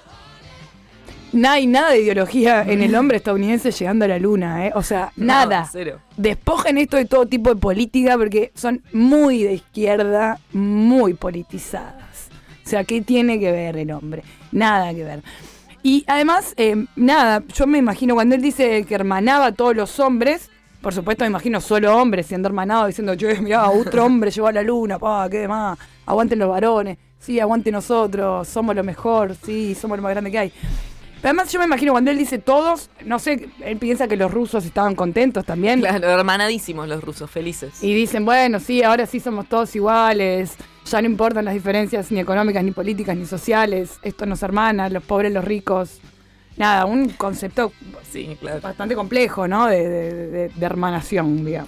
No hay nada de ideología en el hombre estadounidense llegando a la luna, ¿eh? O sea, nada. No, cero. Despojen esto de todo tipo de política porque son muy de izquierda, muy politizadas. O sea, ¿qué tiene que ver el hombre? Nada que ver. Y además, nada, yo me imagino cuando él dice que hermanaba a todos los hombres, por supuesto me imagino solo hombres siendo hermanados, diciendo, che, mirá, otro hombre llegó a la luna, pa, qué demás, aguanten los varones, sí, aguanten nosotros, somos lo mejor, sí, somos lo más grande que hay. Pero además yo me imagino cuando él dice todos, no sé, él piensa que los rusos estaban contentos también. Claro, hermanadísimos los rusos, felices. Y dicen, bueno, sí, ahora sí somos todos iguales, ya no importan las diferencias ni económicas, ni políticas, ni sociales, esto nos hermana, los pobres, los ricos. Nada, un concepto Sí, claro. bastante complejo, ¿no? De hermanación, digamos.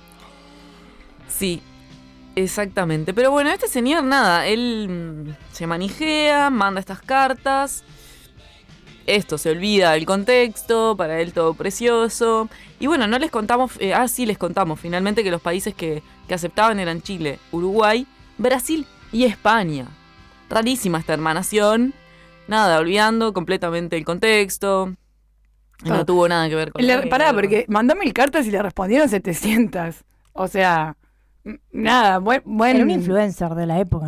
Sí, exactamente. Pero bueno, este señor, nada, él se manijea, manda estas cartas. Esto se olvida del contexto, para él todo precioso. Y bueno, no les contamos, sí les contamos finalmente que los países que aceptaban eran Chile, Uruguay, Brasil y España. Rarísima esta hermanación. Nada, olvidando completamente el contexto. No tuvo nada que ver con Pará, porque mandó 1000 cartas y le respondieron 700. O sea, nada, buen Era un influencer de la época, ¿no?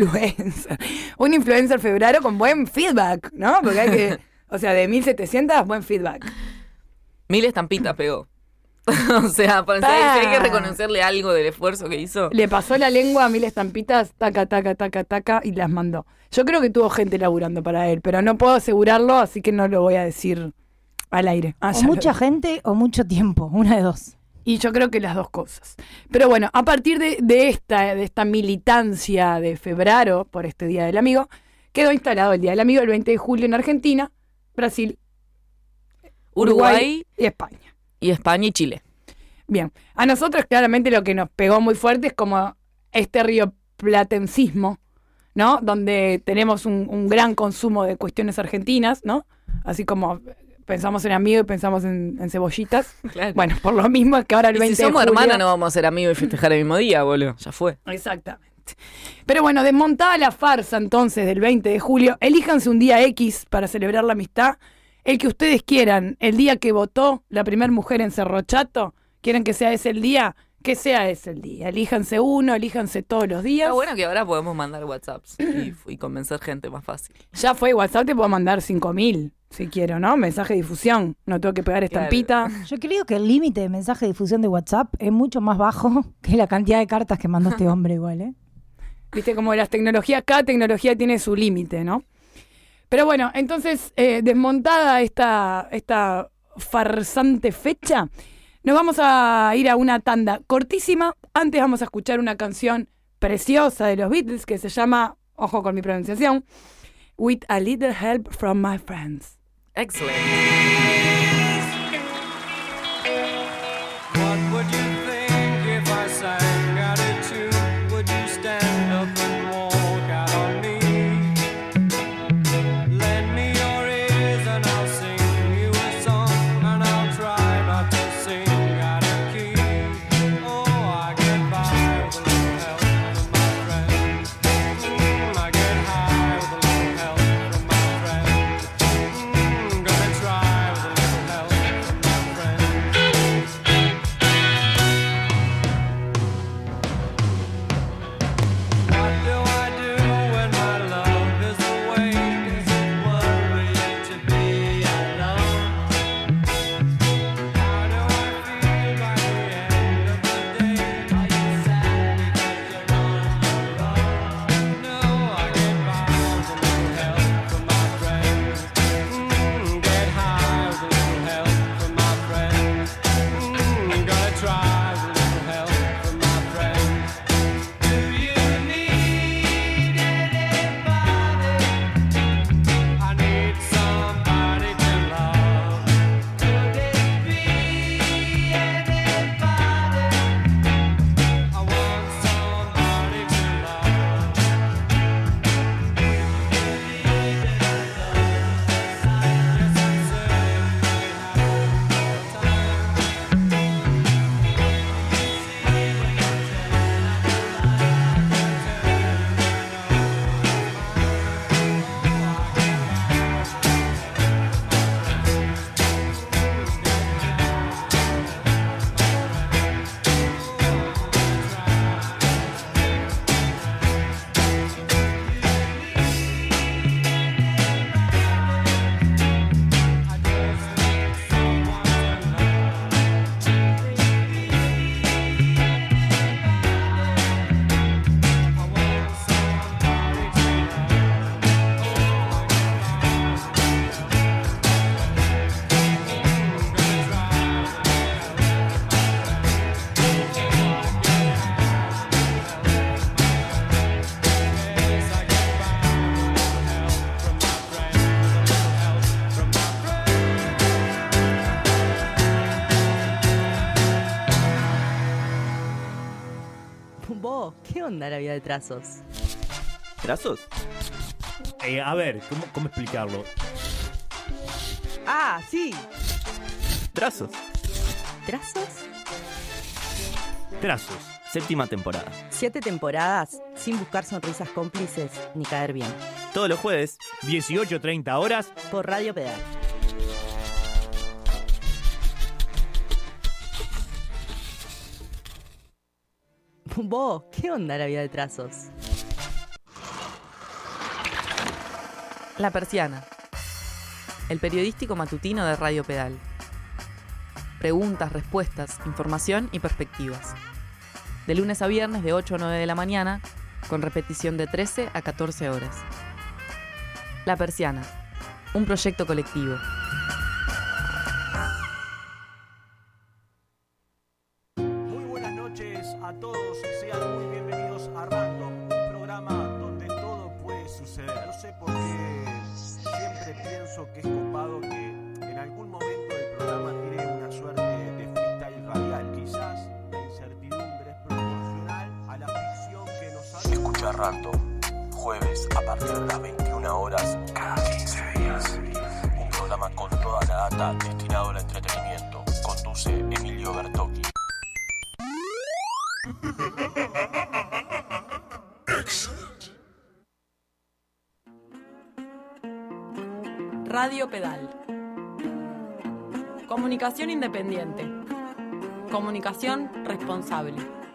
Un influencer febrero con buen feedback, ¿no? Porque hay que, o sea, de 1700, buen feedback. 1000 estampitas pegó. O sea, si hay que reconocerle algo del esfuerzo que hizo. Le pasó la lengua a 1000 estampitas, taca, taca, taca, taca, y las mandó. Yo creo que tuvo gente laburando para él, pero no puedo asegurarlo, así que no lo voy a decir al aire. O mucha gente o mucho tiempo, una de dos. Y yo creo que las dos cosas. Pero bueno, a partir de esta militancia de febrero por este Día del Amigo, quedó instalado el Día del Amigo el 20 de julio en Argentina, Brasil, Uruguay y España. Y España y Chile. Bien, a nosotros claramente lo que nos pegó muy fuerte es como este rioplatencismo, ¿no? Donde tenemos un gran consumo de cuestiones argentinas, ¿no? Así como pensamos en amigos y pensamos en cebollitas. Claro. Bueno, por lo mismo es que ahora el 20 si somos de julio... hermanas no vamos a ser amigos y festejar el mismo día, boludo. Ya fue. Exactamente. Pero bueno, desmontada la farsa entonces del 20 de julio, elíjanse un día X para celebrar la amistad, el que ustedes quieran, el día que votó la primera mujer en Cerro Chato, quieren que sea ese el día, que sea ese el día. Elíjanse uno, elíjanse todos los días. Está bueno que ahora podemos mandar WhatsApps y convencer gente más fácil. Ya fue, WhatsApp te puedo mandar 5000 si quiero, ¿no? Mensaje de difusión, no tengo que pegar estampita. Yo creo que el límite de mensaje de difusión de WhatsApp es mucho más bajo que la cantidad de cartas que mandó este hombre igual, ¿eh? Viste, como las tecnologías, cada tecnología tiene su límite, ¿no? Pero bueno, entonces, desmontada esta farsante fecha, nos vamos a ir a una tanda cortísima. Antes vamos a escuchar una canción preciosa de los Beatles que se llama, ojo con mi pronunciación, With a Little Help from My Friends. Excellent. What would you think if I sang out a tune? Would you stand up and walk? onda la vida de Trazos? ¿Trazos? A ver, ¿cómo explicarlo? Ah, sí. Trazos. ¿Trazos? Trazos. 7ª temporada. 7 temporadas sin buscar sonrisas cómplices ni caer bien. Todos los jueves. 18:30 horas. Por Radio Pedal. Vos, ¿qué onda la vida de Trazos? La Persiana. El periodístico matutino de Radio Pedal. Preguntas, respuestas, información y perspectivas. De lunes a viernes de 8 a 9 de la mañana, con repetición de 13 a 14 horas. La Persiana. Un proyecto colectivo. Muy buenas noches a todos, sean muy bienvenidos a Random, un programa donde todo puede suceder. No sé por qué siempre pienso que es copado que en algún momento el programa tiene una suerte de freestyle radial. Quizás la incertidumbre es proporcional a la ficción que nos hace. Escucha Random, jueves a partir de las 21 horas cada 15 días. Un programa con toda la data destinado al entretenimiento. Conduce Emilio Bertocchi. Radio Pedal. Comunicación independiente. Comunicación responsable.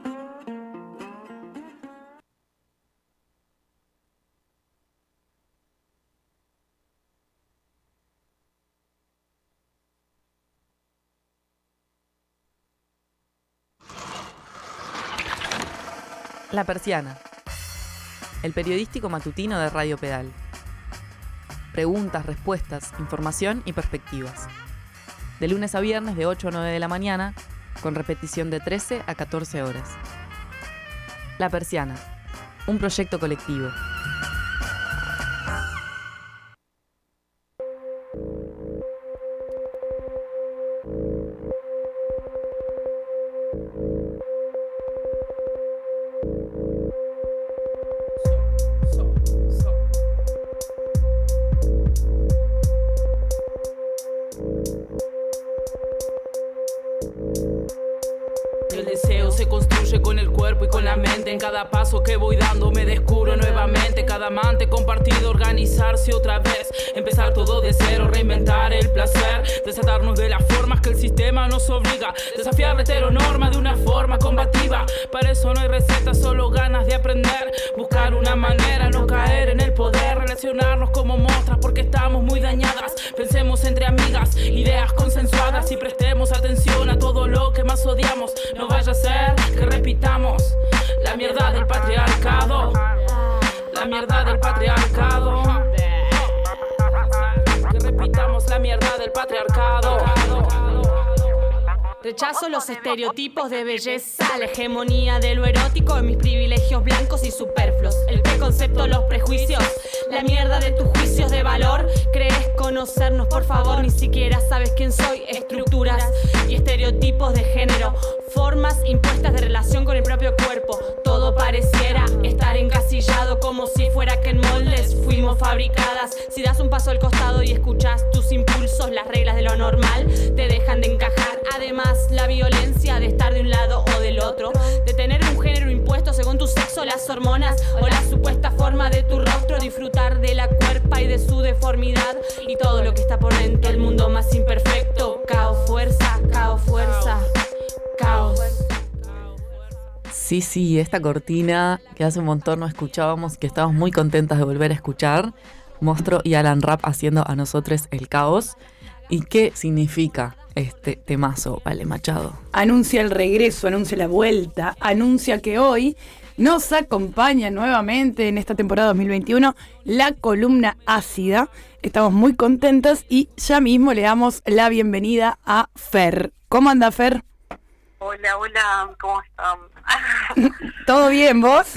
La Persiana. El periodístico matutino de Radio Pedal. Preguntas, respuestas, información y perspectivas. De lunes a viernes de 8 a 9 de la mañana, con repetición de 13 a 14 horas. La Persiana. Un proyecto colectivo. El deseo se construye con el cuerpo y con la mente. En cada paso que voy dando me descubro nuevamente. Cada amante compartido, organizarse otra vez. Empezar todo de cero, reinventar el placer. Desatarnos de las formas que el sistema nos obliga. Desafiar la heteronorma de una forma combativa. Para eso no hay receta, solo ganas de aprender. Buscar una manera, no caer en el poder. Relacionarnos como monstruos porque estamos muy dañadas. Pensemos entre amigas, ideas consensuadas. Y prestemos atención a todo lo que más odiamos. No vaya a ser que repitamos la mierda del patriarcado. La mierda del patriarcado. Que repitamos la mierda del patriarcado. Rechazo los estereotipos de belleza, la hegemonía de lo erótico en mis privilegios blancos y superfluos. El preconcepto, los prejuicios, la mierda de tus juicios de valor. ¿Crees conocernos? Por favor, ni siquiera sabes quién soy. Estructuras y estereotipos de género, formas impuestas de relación con el propio cuerpo. Todo pareciera estar encasillado como si fuera que en moldes fuimos fabricadas. Si das un paso al costado y escuchas tus impulsos, las reglas de lo normal te dejan de encajar. Además, la violencia de estar de un lado o del otro, de tener un género impuesto según tu sexo, las hormonas o la supuesta forma de tu rostro, disfrutar de la cuerpa y de su deformidad y todo lo que está por dentro, el mundo más imperfecto. Caos, fuerza, caos, fuerza, caos. Sí, esta cortina que hace un montón no escuchábamos, que estamos muy contentas de volver a escuchar. Monstruo y Alan Rap haciendo a nosotros el caos. ¿Y qué significa este temazo, Vale Machado? Anuncia el regreso, anuncia la vuelta, anuncia que hoy nos acompaña nuevamente en esta temporada 2021 la columna ácida. Estamos muy contentas y ya mismo le damos la bienvenida a Fer. ¿Cómo anda, Fer? Hola, ¿cómo están? ¿Todo bien, vos?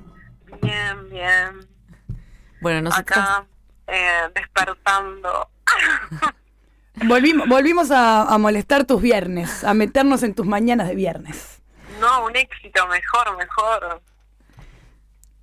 Bien. Bueno, nosotros... Acá, despertando. Volvimos a molestar tus viernes, a meternos en tus mañanas de viernes. No, un éxito, mejor.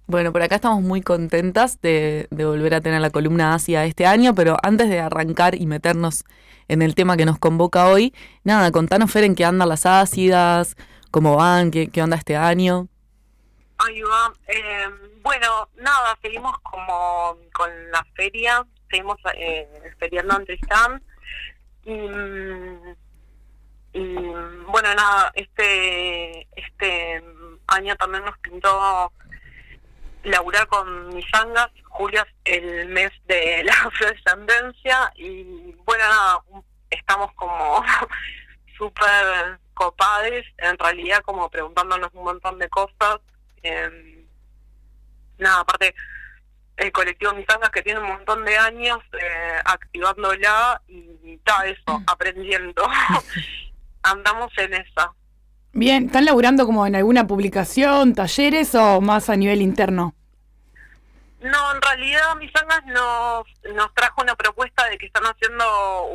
Bueno, por acá estamos muy contentas de volver a tener la columna ácida este año, pero antes de arrancar y meternos en el tema que nos convoca hoy, nada, contanos, Fer, en qué andan las ácidas, cómo van, qué onda este año. Ahí va. Bueno, nada, seguimos como con la feria, seguimos feriando en Tristán. Y bueno, nada, este año también nos pintó laburar con misangas. Julio es el mes de la afrodescendencia y bueno, nada, estamos como súper copades, en realidad como preguntándonos un montón de cosas. Nada, aparte el colectivo Misangas que tiene un montón de años activándola y está eso, aprendiendo. Andamos en esa. Bien, ¿están laburando como en alguna publicación, talleres o más a nivel interno? No, en realidad Misangas nos trajo una propuesta de que están haciendo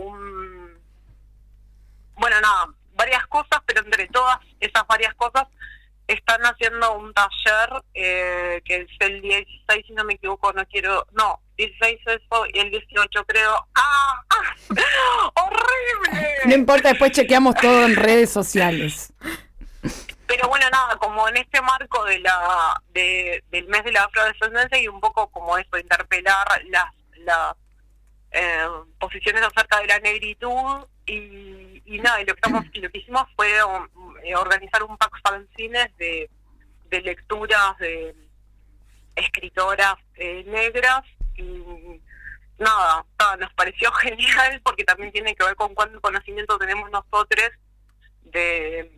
varias cosas, pero entre todas esas varias cosas están haciendo un taller que es el 16, si no me equivoco, 16 eso, y el 18 creo. ¡Ah! ¡Horrible! No importa, después chequeamos todo en redes sociales. Pero bueno, nada, como en este marco del mes de la afrodescendencia y un poco como eso, interpelar las posiciones acerca de la negritud y nada, y lo que hicimos fue organizar un pack fanzines de lecturas de escritoras negras y nada, nos pareció genial porque también tiene que ver con cuánto conocimiento tenemos nosotros de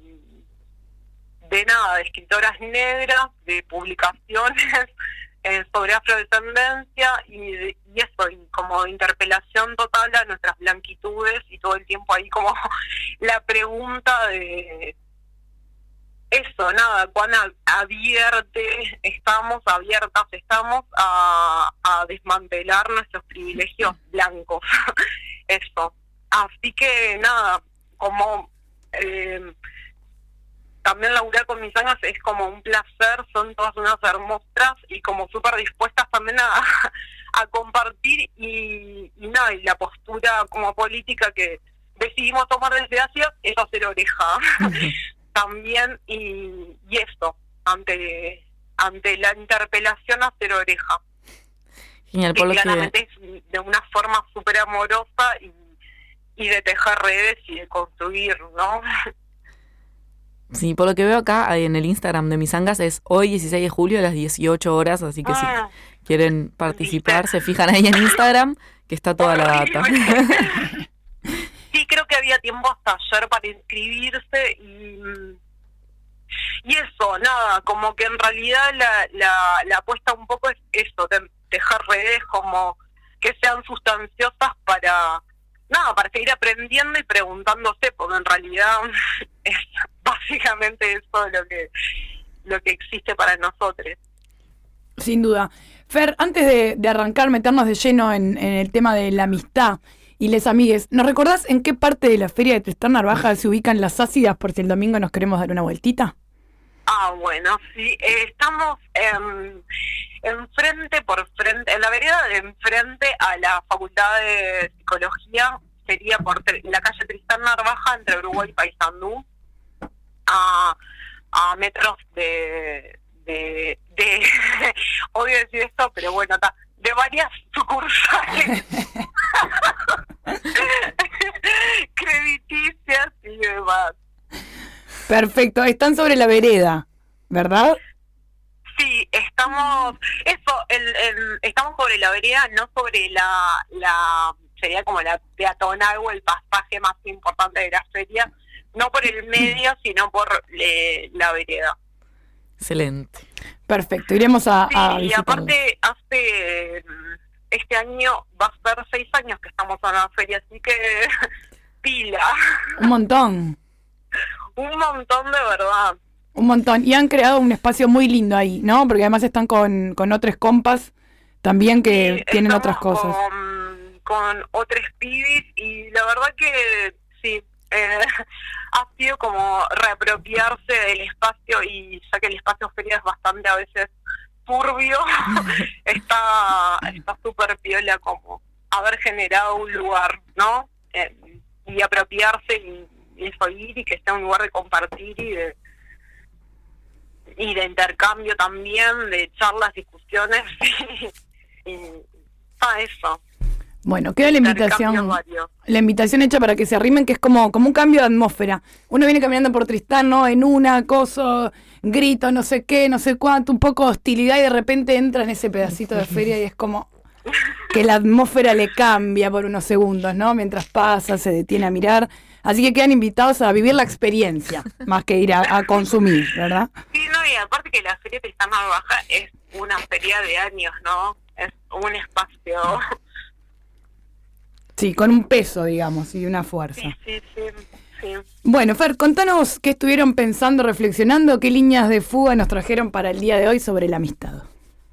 escritoras negras, de publicaciones sobre afrodescendencia y eso, y como interpelación total a nuestras blanquitudes y todo el tiempo ahí como la pregunta de eso, nada, cuán abiertas estamos a desmantelar nuestros privilegios blancos. Eso. Así que nada, como también laburar con Misangas es como un placer, son todas unas hermosas y como súper dispuestas también a compartir y nada, y la postura como política que decidimos tomar desde Asia es hacer oreja también y esto, ante la interpelación hacer oreja. Genial, por lo claramente es de una forma súper amorosa y de tejer redes y de construir, ¿no? Sí, por lo que veo acá en el Instagram de Misangas es hoy 16 de julio a las 18 horas, así que si quieren participar, se fijan ahí en Instagram, que está toda la data. Sí, creo que había tiempo hasta ayer para inscribirse y eso, nada, como que en realidad la apuesta un poco es eso, tejer redes como que sean sustanciosas para seguir aprendiendo y preguntándose, porque en realidad es básicamente eso lo que existe para nosotros. Sin duda. Fer, antes de arrancar, meternos de lleno en el tema de la amistad y les amigues, ¿nos recordás en qué parte de la feria de Tristán Narvaja se ubican las ácidas por si el domingo nos queremos dar una vueltita? Bueno, sí, estamos en la vereda de enfrente a la Facultad de Psicología, sería por la calle Tristán Narvaja, entre Uruguay y Paysandú, a metros de odio decir esto, pero bueno, de varias sucursales crediticias y demás. Perfecto, están sobre la vereda, ¿verdad? Sí, estamos sobre la vereda, no sobre la sería como la peatonal o el pasaje más importante de la feria, no por el medio, sino por la vereda. Excelente. Perfecto, iremos a y visitarlo. aparte hace este año va a ser 6 años que estamos en la feria, así que pila. Un montón. Un montón de verdad. Un montón. Y han creado un espacio muy lindo ahí, ¿no? Porque además están con otros compas también que tienen otras cosas. Con otros pibis y la verdad que sí, ha sido como reapropiarse del espacio y ya que el espacio feria es bastante a veces turbio barrio, está súper piola como haber generado un lugar, ¿no? Y apropiarse y eso, ir y que sea un lugar de compartir y de intercambio también, de charlas, discusiones y eso. Bueno, queda la invitación, varios. la invitación hecha para que se arrimen, que es como un cambio de atmósfera. Uno viene caminando por Tristán, ¿no? En una acoso, grito, no sé qué, no sé cuánto, un poco de hostilidad, y de repente entra en ese pedacito de feria y es como que la atmósfera le cambia por unos segundos, ¿no? Mientras pasa, se detiene a mirar. Así que quedan invitados a vivir la experiencia, más que ir a consumir, ¿verdad? Sí, no, y aparte que la feria Tristán Baja es una feria de años, ¿no? Es un espacio... Sí, con un peso, digamos, y una fuerza. Sí. Bueno, Fer, contanos qué estuvieron pensando, reflexionando, qué líneas de fuga nos trajeron para el día de hoy sobre la amistad.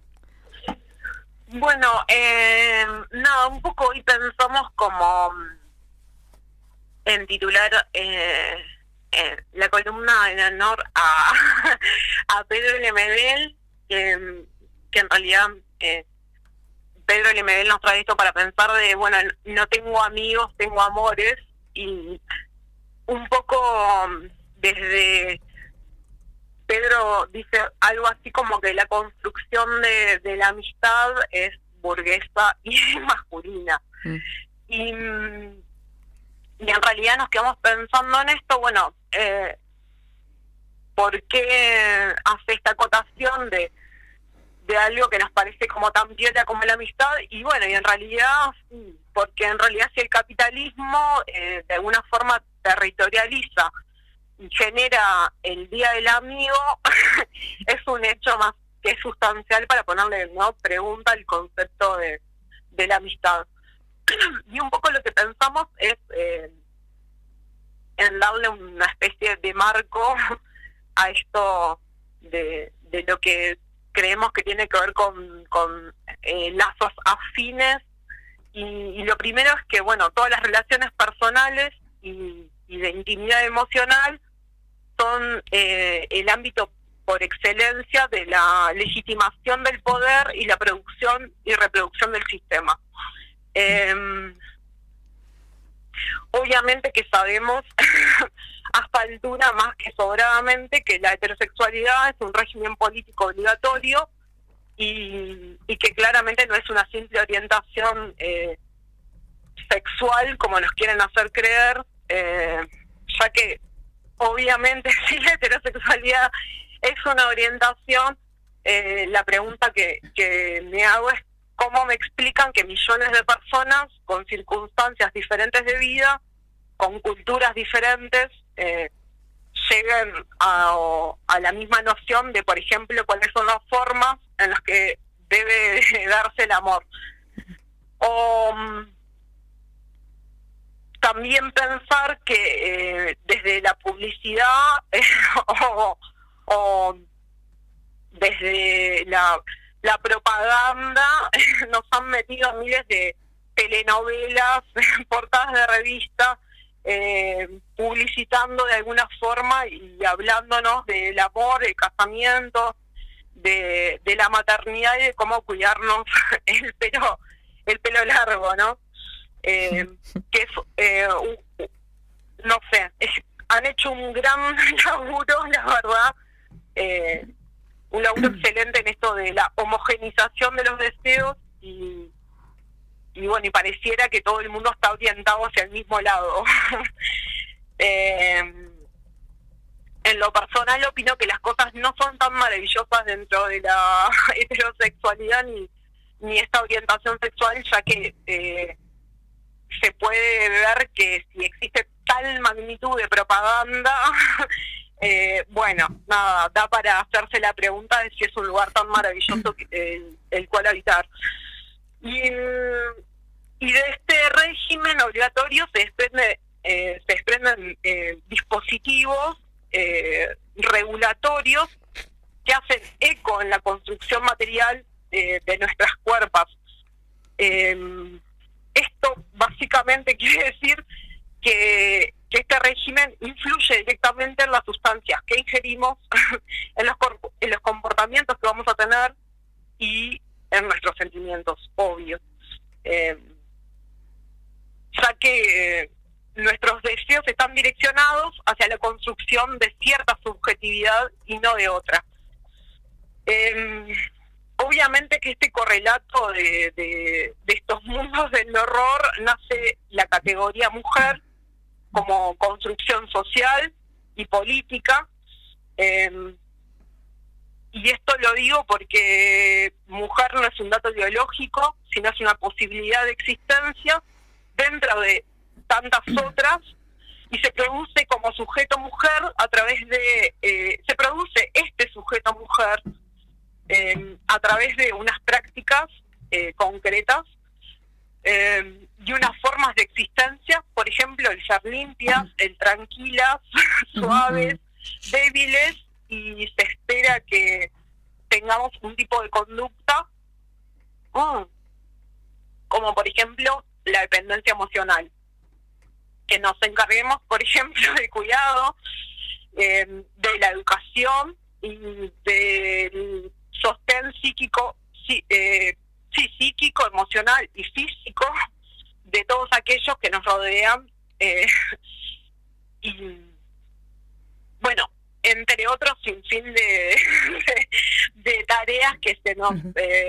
Bueno, nada, un poco hoy pensamos como en titular la columna en honor a Pedro Lemebel, que en realidad... Pedro Lemebel nos trae esto para pensar de, bueno, no tengo amigos, tengo amores, y un poco desde Pedro dice algo así como que la construcción de la amistad es burguesa y masculina. Y en realidad nos quedamos pensando en esto, bueno, ¿por qué hace esta acotación de algo que nos parece como tan piola como la amistad? Y bueno, y en realidad, porque en realidad si el capitalismo de alguna forma territorializa y genera el Día del Amigo, es un hecho más que sustancial para ponerle, ¿no?, pregunta al concepto de la amistad. Y un poco lo que pensamos es en darle una especie de marco a esto de lo que creemos que tiene que ver con lazos afines, y lo primero es que, bueno, todas las relaciones personales y de intimidad emocional son el ámbito por excelencia de la legitimación del poder y la producción y reproducción del sistema. Obviamente que sabemos a esta altura más que sobradamente que la heterosexualidad es un régimen político obligatorio y que claramente no es una simple orientación sexual como nos quieren hacer creer, ya que obviamente si la heterosexualidad es una orientación, la pregunta que me hago es cómo me explican que millones de personas con circunstancias diferentes de vida, con culturas diferentes, lleguen a la misma noción de, por ejemplo, cuáles son las formas en las que debe darse el amor. O también pensar que desde la publicidad o desde la propaganda nos han metido miles de telenovelas, portadas de revistas, publicitando de alguna forma y hablándonos del amor, del casamiento, de la maternidad y de cómo cuidarnos el pelo largo, ¿no? Que es, no sé, han hecho un gran laburo, la verdad, un laburo excelente en esto de la homogenización de los deseos y bueno, y pareciera que todo el mundo está orientado hacia el mismo lado. En lo personal opino que las cosas no son tan maravillosas dentro de la heterosexualidad ni esta orientación sexual, ya que se puede ver que si existe tal magnitud de propaganda, bueno, nada, da para hacerse la pregunta de si es un lugar tan maravilloso el cual habitar. Y de este régimen obligatorio se desprenden dispositivos regulatorios que hacen eco en la construcción material de nuestras cuerpos. Esto básicamente quiere decir que este régimen influye directamente en las sustancias que ingerimos, en los comportamientos que vamos a tener, y en nuestros sentimientos, obvio. Ya que nuestros deseos están direccionados hacia la construcción de cierta subjetividad y no de otra. Obviamente que este correlato de estos mundos del horror nace la categoría mujer como construcción social y política, y esto lo digo porque mujer no es un dato biológico, sino es una posibilidad de existencia dentro de tantas otras, y se produce como sujeto mujer a través de, se produce este sujeto mujer a través de unas prácticas concretas y unas formas de existencia, por ejemplo, el ser limpias, el tranquilas, suaves, débiles, y se espera que tengamos un tipo de conducta como por ejemplo la dependencia emocional, que nos encarguemos por ejemplo del cuidado, de la educación y del sostén psíquico, psíquico, emocional y físico de todos aquellos que nos rodean, y bueno, entre otros sin fin de tareas que se nos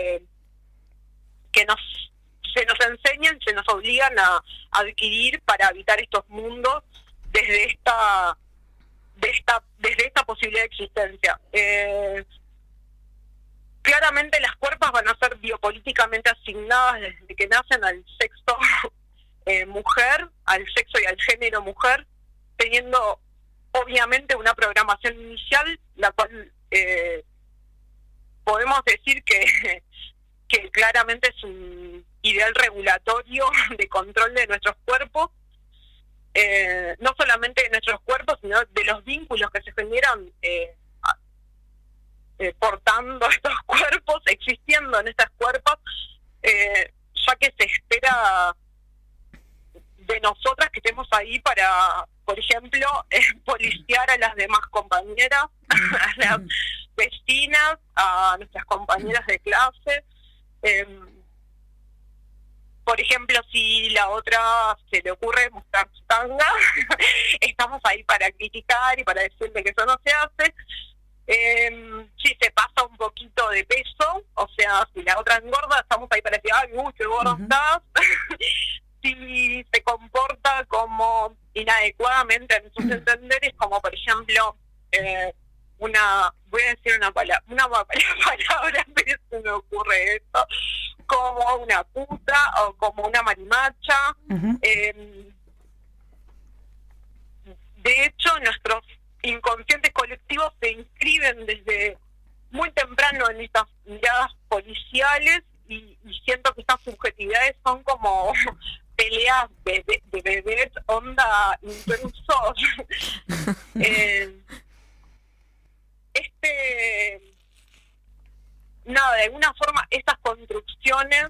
enseñan, se nos obligan a adquirir para habitar estos mundos desde esta posibilidad de existencia. Claramente las cuerpas van a ser biopolíticamente asignadas desde que nacen al sexo mujer, al sexo y al género mujer, teniendo obviamente una programación inicial, la cual podemos decir que claramente es un ideal regulatorio de control de nuestros cuerpos, no solamente de nuestros cuerpos, sino de los vínculos que se generan portando estos cuerpos, existiendo en estas cuerpos, ya que se espera de nosotras que estemos ahí para, por ejemplo, policiar a las demás compañeras, a las vecinas, a nuestras compañeras de clase. Por ejemplo, si la otra se le ocurre mostrar su tanga, estamos ahí para criticar y para decirle que eso no se hace. Si se pasa un poquito de peso, o sea, si la otra engorda, estamos ahí para decir, ay, qué gordo estás. Si se comporta como inadecuadamente en sus entenderes, como por ejemplo, voy a decir una palabra, pero se me ocurre esto, como una puta o como una marimacha. De hecho, nuestros inconscientes colectivos se inscriben desde muy temprano en estas miradas policiales, y siento que estas subjetividades son como peleas de bebés onda intrusos. De alguna forma estas construcciones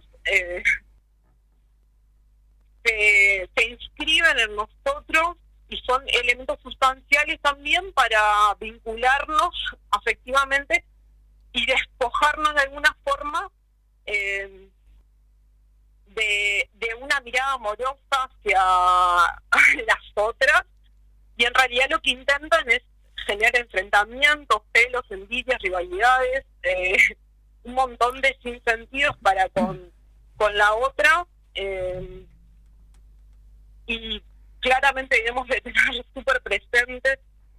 se inscriben en nosotros y son elementos sustanciales también para vincularnos afectivamente y despojarnos de alguna forma de una mirada amorosa hacia las otras, y en realidad lo que intentan es generar enfrentamientos, celos, envidias, rivalidades, un montón de sinsentidos para con la otra, y claramente debemos de tener súper presentes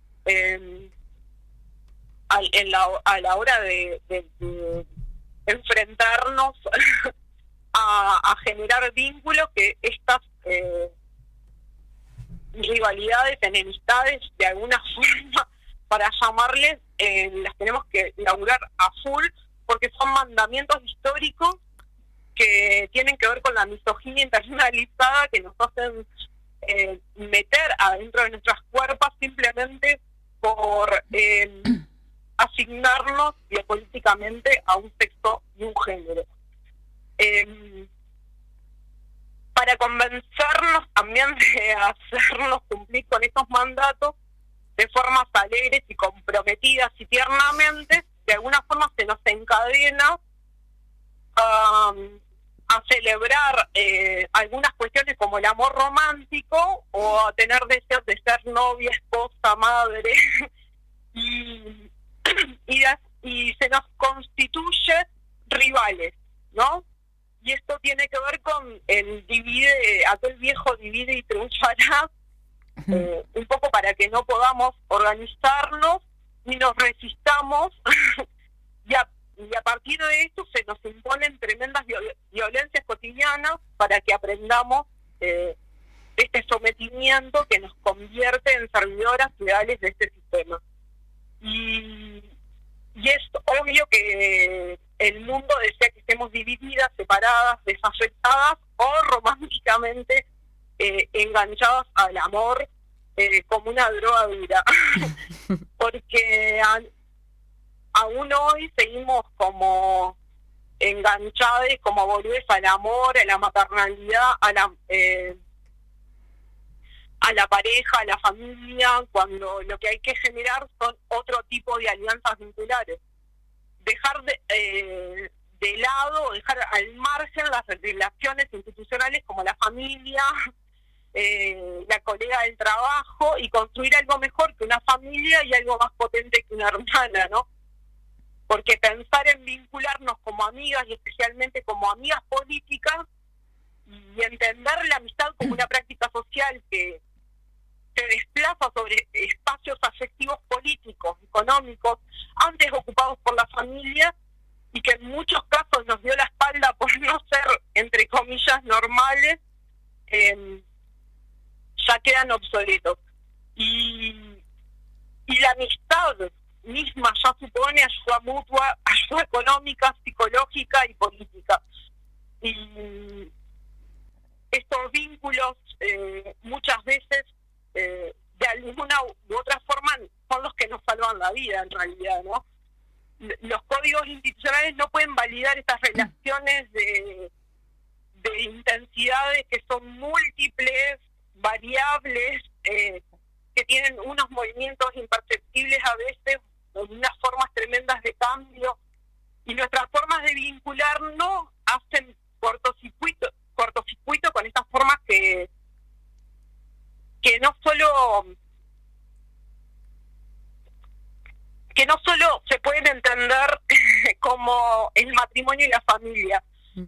a la hora de enfrentarnos a generar vínculos, que estas rivalidades, enemistades, de alguna forma, para llamarles, las tenemos que laburar a full, porque son mandamientos históricos que tienen que ver con la misoginia internalizada, que nos hacen meter adentro de nuestras cuerpos simplemente por asignarnos biopolíticamente a un sexo y un género. Para convencernos también de hacernos cumplir con estos mandatos de formas alegres y comprometidas y tiernamente, de alguna forma se nos encadena a celebrar algunas cuestiones como el amor romántico o a tener deseos de ser novia, esposa, madre y se nos constituye rivales, ¿no? Y esto tiene que ver con aquel viejo divide y triunfará, un poco para que no podamos organizarnos ni nos resistamos y a partir de esto se nos imponen tremendas violencias cotidianas para que aprendamos este sometimiento que nos convierte en servidoras leales de este sistema. Y es obvio que el mundo desea que estemos divididas, separadas, desafectadas o románticamente enganchadas al amor como una droga dura. Porque aún hoy seguimos como enganchadas, como volvés al amor, a la maternalidad, a la pareja, a la familia, cuando lo que hay que generar son otro tipo de alianzas vinculares. Dejar de lado, dejar al margen las relaciones institucionales como la familia, la colega del trabajo, y construir algo mejor que una familia y algo más potente que una hermana, ¿no? Porque pensar en vincularnos como amigas y especialmente como amigas políticas y entender la amistad como una práctica social que se desplaza sobre espacios afectivos políticos, económicos, antes ocupados por la familia y que en muchos casos nos dio la espalda por no ser, entre comillas, normales, ya quedan obsoletos. Y la amistad misma ya supone ayuda mutua, ayuda económica, psicológica y política. Y estos vínculos muchas veces de alguna u otra forma son los que nos salvan la vida en realidad, ¿no? Los códigos institucionales no pueden validar estas relaciones de intensidades que son múltiples, variables, que tienen unos movimientos imperceptibles a veces, unas formas tremendas de cambio, y nuestras formas de vincularnos hacen cortocircuito con estas formas que no solo se pueden entender como el matrimonio y la familia.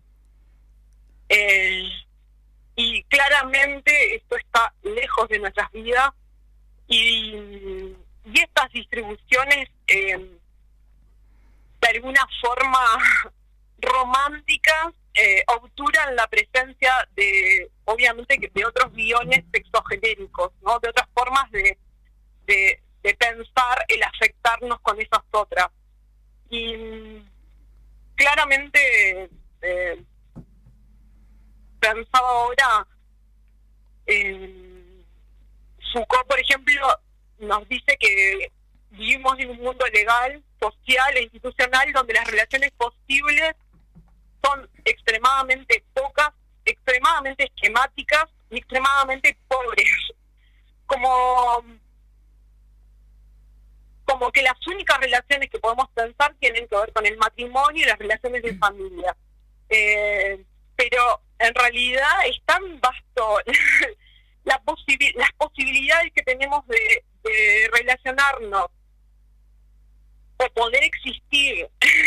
Y claramente esto está lejos de nuestras vidas y estas distribuciones de alguna forma románticas obturan la presencia de, obviamente, de otros guiones sexogenéricos, ¿no? De otras formas de pensar el afectarnos con esas otras. Y claramente pensaba ahora, Foucault, por ejemplo, nos dice que vivimos en un mundo legal, social e institucional donde las relaciones posibles son extremadamente pocas, extremadamente esquemáticas y extremadamente pobres. Como que las únicas relaciones que podemos pensar tienen que ver con el matrimonio y las relaciones de familia. Pero en realidad es tan vasto las posibilidades que tenemos de relacionarnos o poder existir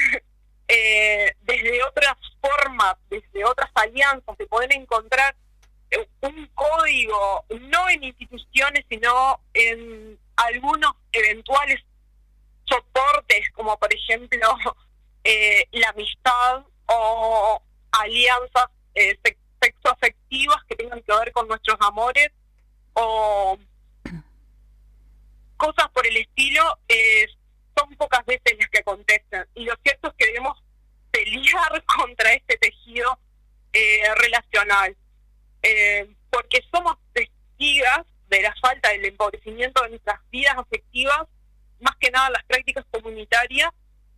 desde otras formas, desde otras alianzas, de poder encontrar un código, no en instituciones, sino en algunos eventuales soportes, como por ejemplo la amistad o alianzas sexoafectivas que tengan que ver con nuestros amores o cosas por el estilo, son pocas veces las que contestan. Y lo cierto es que debemos pelear contra este tejido relacional, porque somos testigos de la falta del empobrecimiento de nuestras vidas afectivas, más que nada las prácticas comunitarias,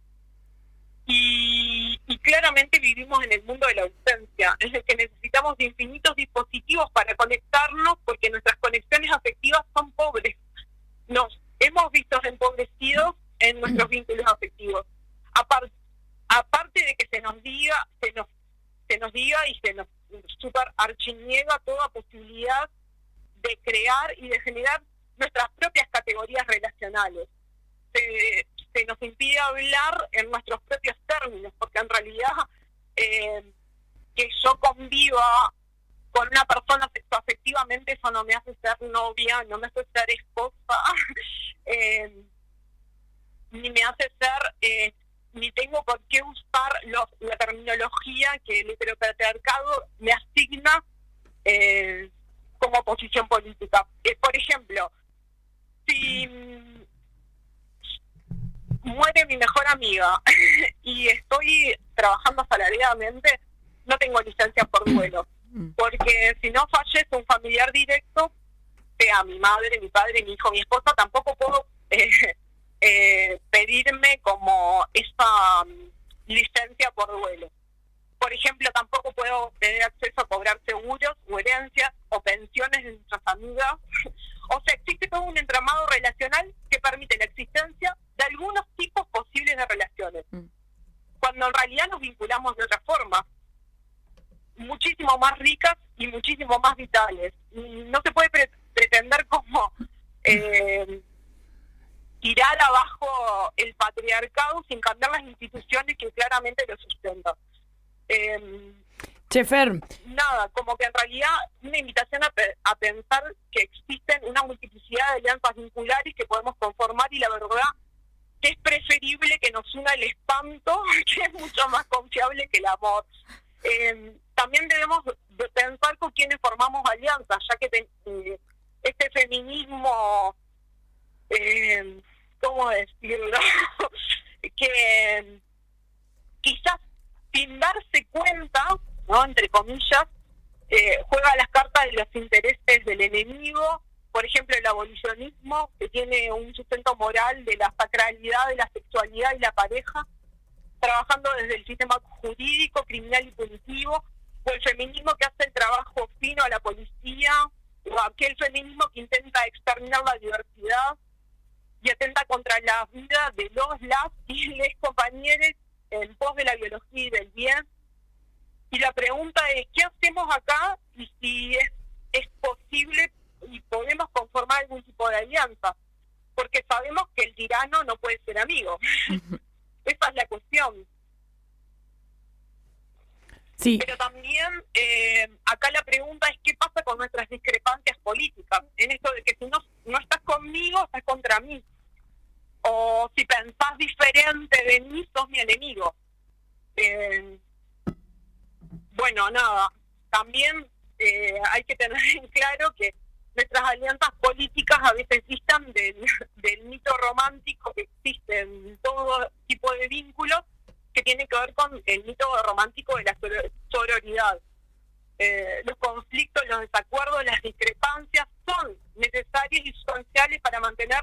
y claramente vivimos en el mundo de la ausencia, en el que necesitamos de infinitos dispositivos para conectarnos, porque nuestras conexiones afectivas son pobres. Nos hemos visto empobrecidos en nuestros vínculos afectivos. Aparte de que se nos diga y se nos super archiniega toda posibilidad de crear y de generar nuestras propias categorías relacionales. Se nos impide hablar en nuestros propios términos, porque en realidad que yo conviva con una persona sexoafectivamente, eso no me hace ser novia, no me hace ser esposa, ni me hace ser, ni tengo por qué usar la terminología que el heteropatriarcado me asigna como posición política. Por ejemplo, si muere mi mejor amiga y estoy trabajando asalariadamente, no tengo licencia por duelo, porque si no fallece un familiar directo, sea mi madre, mi padre, mi hijo, mi esposa, tampoco puedo pedirme como esa licencia por duelo. Por ejemplo, tampoco puedo tener acceso a cobrar seguros o herencias o pensiones de nuestras amigas. O sea, existe todo un entramado relacional que permite la existencia de algunos tipos posibles de relaciones, cuando en realidad nos vinculamos de otra forma, muchísimo más ricas y muchísimo más vitales. No se puede pretender como tirar abajo el patriarcado sin cambiar las instituciones que claramente lo sustentan. Chefer. Nada, como que en realidad una invitación a pensar que existen una multiplicidad de alianzas vinculares que podemos conformar, y la verdad que es preferible que nos una el espanto, que es mucho más confiable que el amor. También debemos de pensar con quienes formamos alianzas, ya que este feminismo, ¿cómo decirlo? Que quizás sin darse cuenta, ¿no?, entre comillas, juega las cartas de los intereses del enemigo. Por ejemplo, el abolicionismo, que tiene un sustento moral de la sacralidad de la sexualidad y la pareja, trabajando desde el sistema jurídico, criminal y punitivo, o el feminismo que hace el trabajo fino a la policía, o aquel feminismo que intenta exterminar la diversidad y atenta contra la vida de las y les compañeros en pos de la biología y del bien. Y la pregunta es, ¿qué hacemos acá? Y si es posible y podemos conformar algún tipo de alianza, porque sabemos que el tirano no puede ser amigo. Esa es la cuestión. Sí. Pero también acá la pregunta es, ¿qué pasa con nuestras discrepancias políticas? En esto de que si no estás conmigo, estás contra mí. O si pensás diferente de mí, sos mi enemigo. Bueno, nada, también hay que tener en claro que nuestras alianzas políticas a veces distan del mito romántico que existe en todo tipo de vínculos, que tiene que ver con el mito romántico de la sororidad. Los conflictos, los desacuerdos, las discrepancias son necesarias y sustanciales para mantener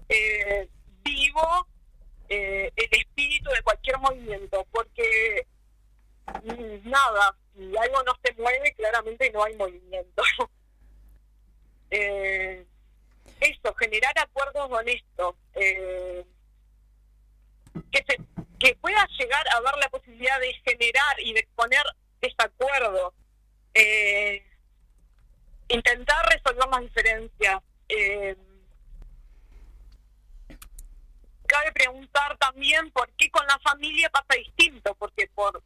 vivo el espíritu de cualquier movimiento, porque nada, si algo no se mueve, claramente no hay movimiento. Eso, generar acuerdos honestos, que pueda llegar a haber la posibilidad de generar y de exponer desacuerdos, intentar resolver las diferencias. Cabe preguntar también por qué con la familia pasa distinto, porque por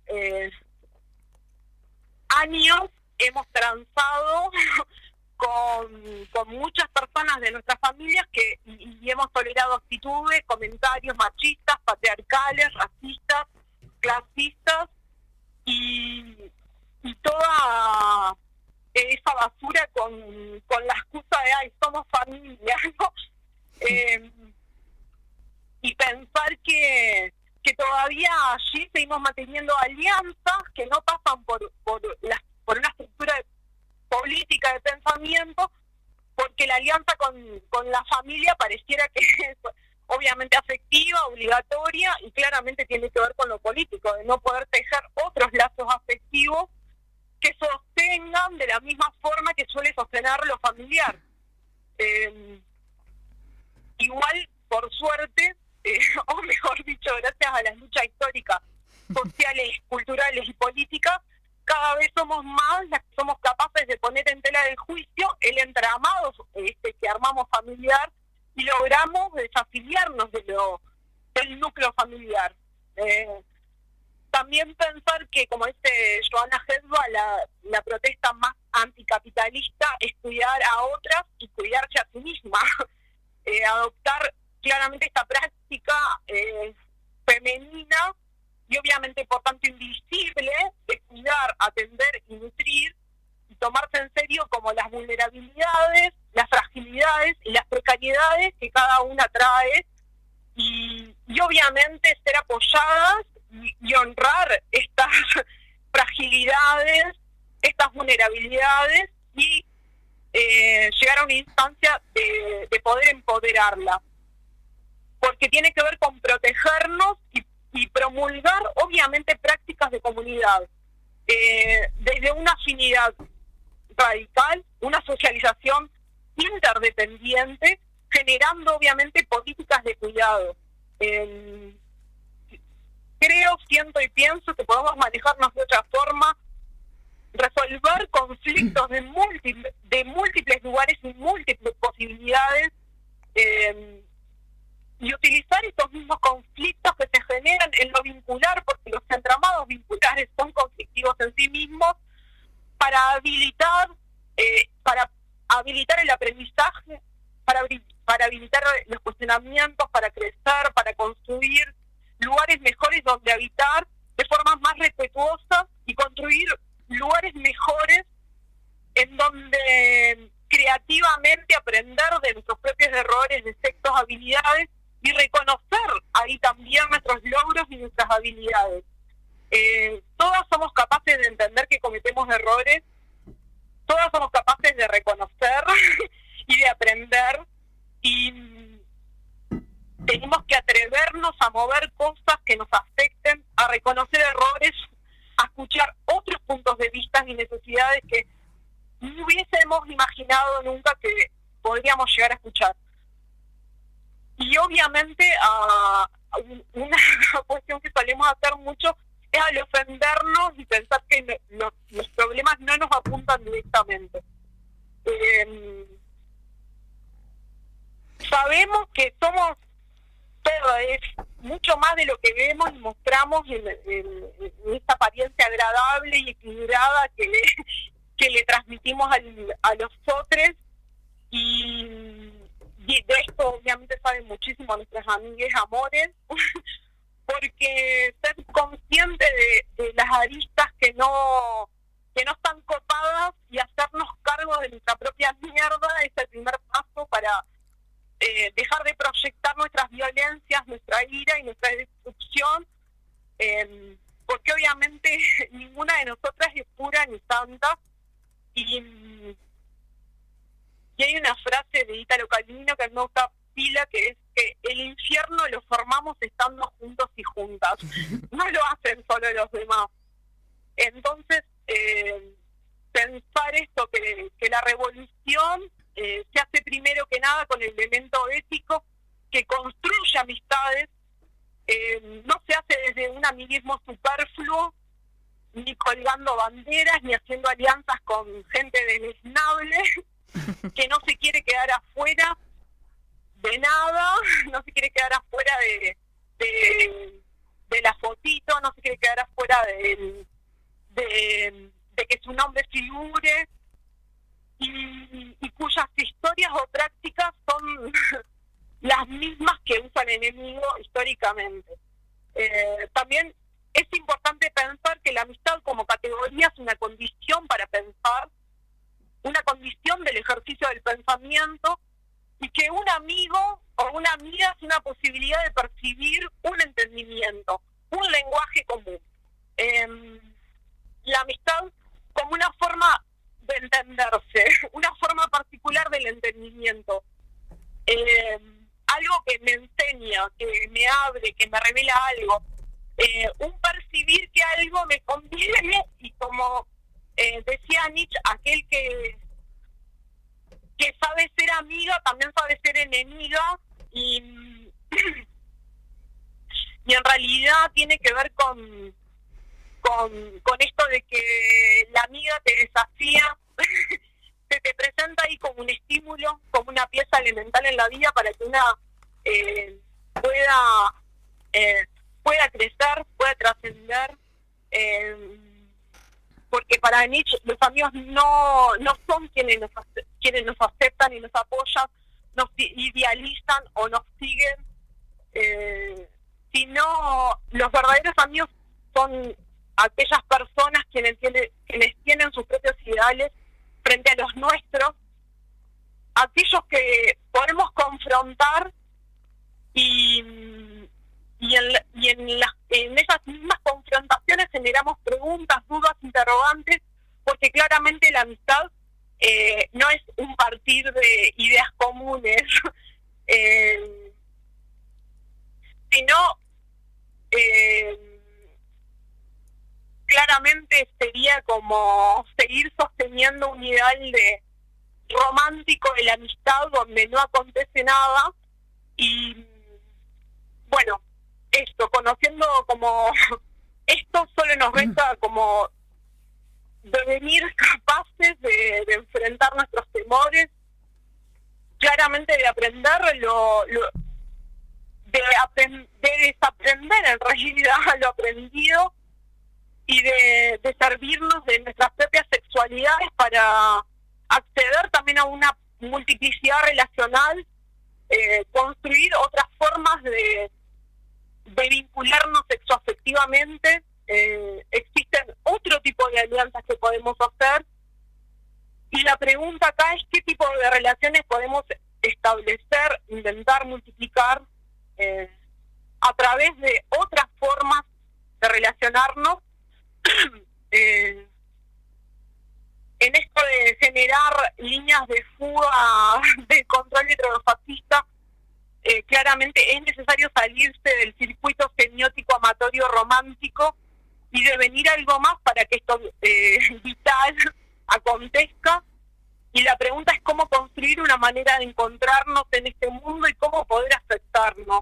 años hemos transado con muchas personas de nuestras familias y hemos tolerado actitudes, comentarios machistas, patriarcales, racistas, clasistas y toda esa basura con la excusa de "ay, somos familia", ¿no? Y pensar que todavía allí seguimos manteniendo alianzas que no pasan por una estructura política de pensamiento, porque la alianza con la familia pareciera que es obviamente afectiva, obligatoria, y claramente tiene que ver con lo político, de no poder tejer otros lazos afectivos que sostengan de la misma forma que suele sostener lo familiar. Igual, por suerte, o mejor dicho, gracias a las luchas históricas sociales, culturales y políticas, cada vez somos más las que somos capaces de poner en tela de juicio el entramado que armamos familiar y logramos desafiliarnos del núcleo familiar. También pensar que, como dice Johanna Hedva, la protesta más anticapitalista es cuidar a otras y cuidarse a sí misma. Adoptar claramente esta práctica femenina y obviamente por tanto invisible de cuidar, atender y nutrir y tomarse en serio como las vulnerabilidades, las fragilidades y las precariedades que cada una trae y obviamente ser apoyadas y honrar estas fragilidades, estas vulnerabilidades y llegar a una instancia de poder empoderarla. Porque tiene que ver con protegernos y promulgar, obviamente, prácticas de comunidad. Desde una afinidad radical, una socialización interdependiente, generando, obviamente, políticas de cuidado. Creo, siento y pienso que podemos manejarnos de otra forma, resolver conflictos de múltiples lugares y múltiples posibilidades, y utilizar estos mismos conflictos que se generan en lo vincular, porque los entramados vinculares son conflictivos en sí mismos, para habilitar el aprendizaje, para habilitar los cuestionamientos, para crecer, para construir lugares mejores donde habitar de formas más respetuosas y construir lugares mejores en donde creativamente aprender de nuestros propios errores, defectos, habilidades y reconocer ahí también nuestros logros y nuestras habilidades. Todas somos capaces de entender que cometemos errores, todas somos capaces de reconocer y de aprender y tenemos que atrevernos a mover cosas que nos afecten, a reconocer errores, a escuchar otros puntos de vista y necesidades que no hubiésemos imaginado nunca que podríamos llegar a escuchar. Y obviamente una cuestión que solemos hacer mucho es al ofendernos y pensar que los problemas no nos apuntan directamente. Sabemos que somos todo, es mucho más de lo que vemos y mostramos en esta apariencia agradable y equilibrada que le transmitimos a los otros y de esto obviamente saben muchísimo nuestras amigas amores porque ser consciente de las aristas que no están copadas y hacernos cargo de nuestra propia mierda es el primer paso para dejar de proyectar nuestras violencias, nuestra ira y nuestra destrucción, porque obviamente ninguna de nosotras es pura ni santa. Y hay una frase de Italo Calvino que me gusta pila, que es que el infierno lo formamos estando juntos y juntas, no lo hacen solo los demás. Entonces, pensar esto, que la revolución se hace primero que nada con el elemento ético que construye amistades, no se hace desde un amiguismo superfluo, ni colgando banderas, ni haciendo alianzas con gente deleznable, que no se quiere quedar afuera de nada, no se quiere quedar afuera de la fotito, no se quiere quedar afuera de que su nombre figure, y cuyas historias o prácticas son las mismas que usa el enemigo históricamente. También es importante pensar que la amistad como categoría es una condición para pensar, una condición del ejercicio del pensamiento, y que un amigo o una amiga es una posibilidad de percibir un entendimiento, un lenguaje común. La amistad como una forma de entenderse, una forma particular del entendimiento. Algo que me enseña, que me abre, que me revela algo. Un percibir que algo me conviene, y como decía Nietzsche, aquel que sabe ser amiga también sabe ser enemiga, y en realidad tiene que ver con con esto de que la amiga te desafía, se te presenta ahí como un estímulo, como una pieza elemental en la vida para que una pueda crecer, pueda trascender, porque para Nietzsche los amigos no son quienes nos aceptan y nos apoyan, nos idealizan o nos siguen, sino los verdaderos amigos son aquellas personas quienes tienen sus propios ideales frente a los nuestros, aquellos que podemos confrontar y en esas mismas confrontaciones generamos preguntas, dudas, interrogantes, porque claramente la amistad no es un partir de ideas comunes, sino claramente sería como seguir sosteniendo un ideal de romántico de la amistad donde no acontece nada. Y bueno, esto, conociendo como esto, solo nos resta como devenir capaces de enfrentar nuestros temores, claramente de aprender de desaprender en realidad lo aprendido, y de servirnos de nuestras propias sexualidades para acceder también a una multiplicidad relacional, construir otras formas de vincularnos sexoafectivamente. Existen otro tipo de alianzas que podemos hacer, y la pregunta acá es qué tipo de relaciones podemos establecer, intentar multiplicar a través de otras formas de relacionarnos. En esto de generar líneas de fuga del control heterofascista, claramente es necesario salirse del circuito semiótico amatorio romántico y devenir algo más para que esto vital acontezca. Y la pregunta es cómo construir una manera de encontrarnos en este mundo y cómo poder aceptarnos.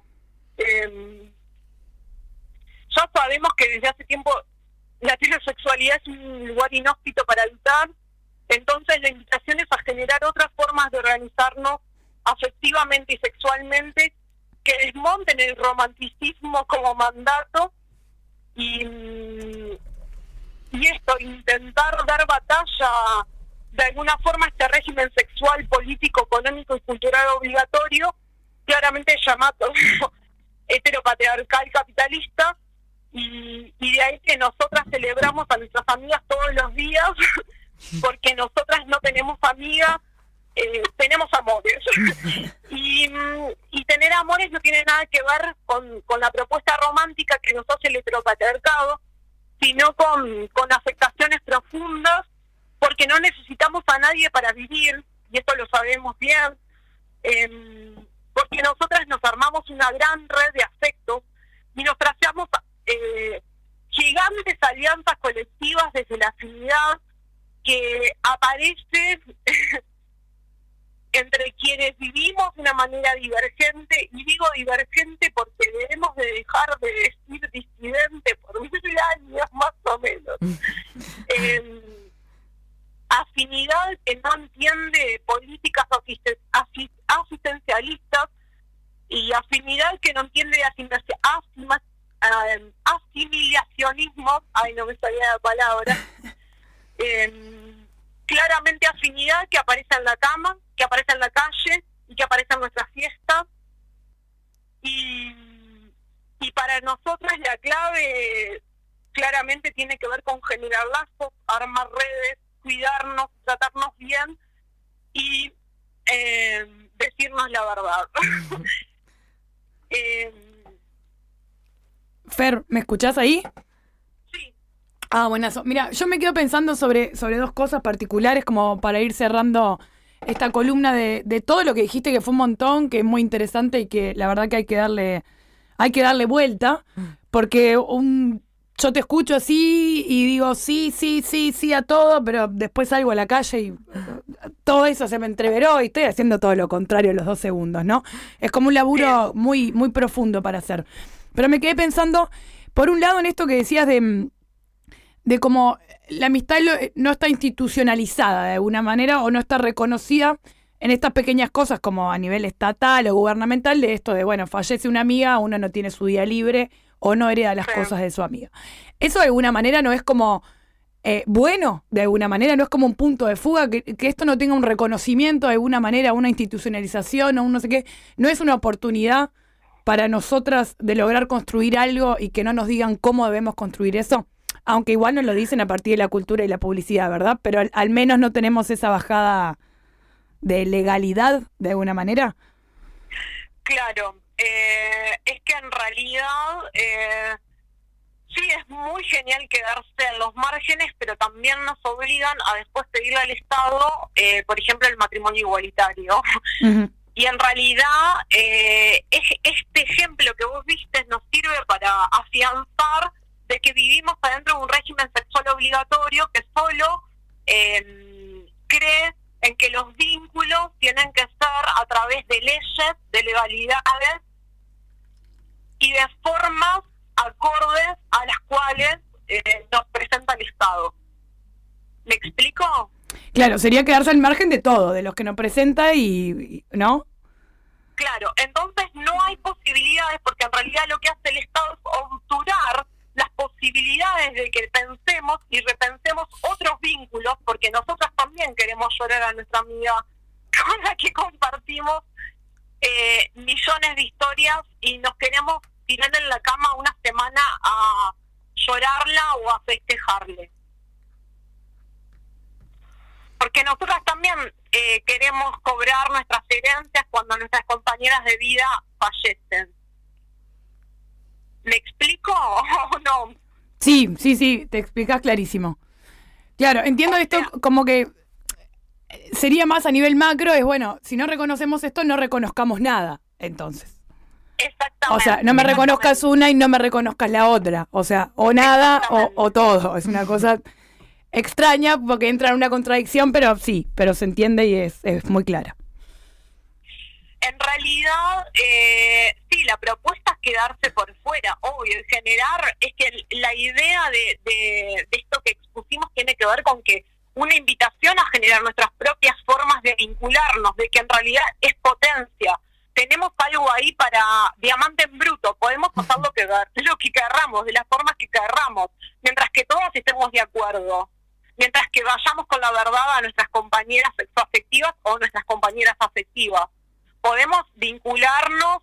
Ya sabemos que desde hace tiempo la heterosexualidad es un lugar inhóspito para habitar, entonces la invitación es a generar otras formas de organizarnos afectivamente y sexualmente que desmonten el romanticismo como mandato y esto, intentar dar batalla de alguna forma a este régimen sexual, político, económico y cultural obligatorio, claramente llamado heteropatriarcal capitalista. Y de ahí que nosotras celebramos a nuestras amigas todos los días, porque nosotras no tenemos amigas, tenemos amores. Y tener amores no tiene nada que ver con la propuesta romántica que nos hace el heteropatriarcado, sino con afectaciones profundas, porque no necesitamos a nadie para vivir, y esto lo sabemos bien, porque nosotras nos armamos una gran red de afectos y nos trazamos gigantes alianzas colectivas desde la afinidad que aparece entre quienes vivimos de una manera divergente, y digo divergente porque debemos de dejar de decir disidente por 1000 años más o menos. Afinidad que no entiende políticas asistencialistas, y afinidad que no entiende asimilacionismo, no me salía la palabra, claramente afinidad que aparece en la cama, que aparece en la calle y que aparece en nuestras fiestas, y para nosotras la clave claramente tiene que ver con generar lazos, armar redes, cuidarnos, tratarnos bien y decirnos la verdad. Fer, ¿me escuchás ahí? Sí. Ah, buenazo. Mira, yo me quedo pensando sobre dos cosas particulares como para ir cerrando esta columna de todo lo que dijiste, que fue un montón, que es muy interesante y que la verdad que hay que darle vuelta, porque yo te escucho así y digo sí a todo, pero después salgo a la calle y todo eso se me entreveró y estoy haciendo todo lo contrario en los 2 segundos, ¿no? Es como un laburo muy, muy profundo para hacer. Pero me quedé pensando, por un lado, en esto que decías de de cómo la amistad no está institucionalizada de alguna manera o no está reconocida en estas pequeñas cosas como a nivel estatal o gubernamental, de esto de, bueno, fallece una amiga, uno no tiene su día libre o no hereda las cosas de su amiga. Eso de alguna manera no es como bueno, de alguna manera no es como un punto de fuga, que esto no tenga un reconocimiento de alguna manera, una institucionalización o un no sé qué, no es una oportunidad para nosotras de lograr construir algo y que no nos digan cómo debemos construir eso, aunque igual nos lo dicen a partir de la cultura y la publicidad, ¿verdad? Pero al menos no tenemos esa bajada de legalidad de alguna manera. Claro, es que en realidad sí es muy genial quedarse en los márgenes, pero también nos obligan a después pedirle al Estado, por ejemplo, el matrimonio igualitario. Uh-huh. Y en realidad este ejemplo que vos viste nos sirve para afianzar de que vivimos adentro de un régimen sexual obligatorio que solo cree en que los vínculos tienen que ser a través de leyes, de legalidades y de formas acordes a las cuales nos presenta el Estado. ¿Me explico? Claro, sería quedarse al margen de todo, de los que nos presenta y ¿no? Claro, entonces no hay posibilidades, porque en realidad lo que hace el Estado es obturar las posibilidades de que pensemos y repensemos otros vínculos, porque nosotras también queremos llorar a nuestra amiga con la que compartimos millones de historias y nos queremos tirar en la cama una semana a llorarla o a festejarle. Porque nosotras también queremos cobrar nuestras herencias cuando nuestras compañeras de vida fallecen. ¿Me explico o no? Sí, te explicás clarísimo. Claro, entiendo esto como que sería más a nivel macro, es bueno, si no reconocemos esto, no reconozcamos nada, entonces. Exactamente. O sea, no me reconozcas una y no me reconozcas la otra. O sea, o nada o todo. Es una cosa extraña porque entra en una contradicción, pero sí, pero se entiende y es muy clara. En realidad, sí, la propuesta es quedarse por fuera, obvio, y generar, es que la idea de esto que expusimos tiene que ver con que una invitación a generar nuestras propias formas de vincularnos, de que en realidad es potencia. Tenemos algo ahí para diamante en bruto, podemos hacer lo que querramos, de las formas que querramos, mientras que todas estemos de acuerdo, mientras que vayamos con la verdad a nuestras compañeras sexoafectivas o nuestras compañeras afectivas. Podemos vincularnos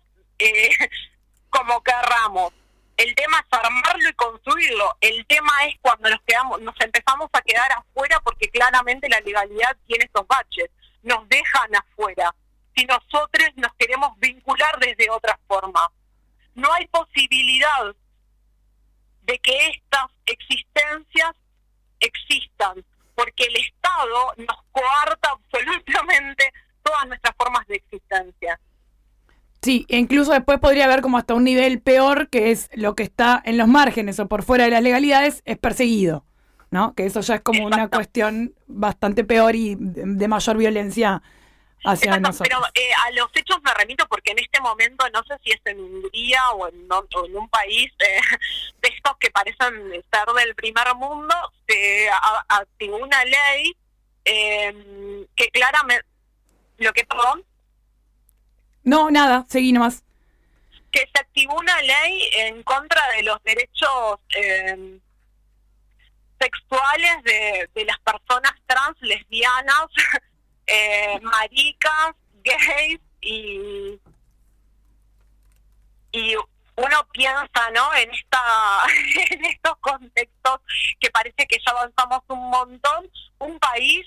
como querramos. El tema es armarlo y construirlo. El tema es cuando nos empezamos a quedar afuera porque claramente la legalidad tiene esos baches. Nos dejan afuera. Si nosotros nos queremos vincular desde otra forma. No hay posibilidad de que estas existencias existan, porque el Estado nos coarta absolutamente todas nuestras formas de existencia. Sí, e incluso después podría haber como hasta un nivel peor, que es lo que está en los márgenes o por fuera de las legalidades, es perseguido, ¿no? Que eso ya es como una cuestión bastante peor y de mayor violencia hacia nosotros. Pero a los hechos me remito porque en este momento, no sé si es en Hungría o en un país de estos que parecen ser del primer mundo, se activó una ley que claramente... ¿Lo que, perdón? No, nada, seguí nomás. Que se activó una ley en contra de los derechos sexuales de las personas trans, lesbianas, maricas, gays y uno piensa, ¿no? En estos contextos que parece que ya avanzamos un montón. Un país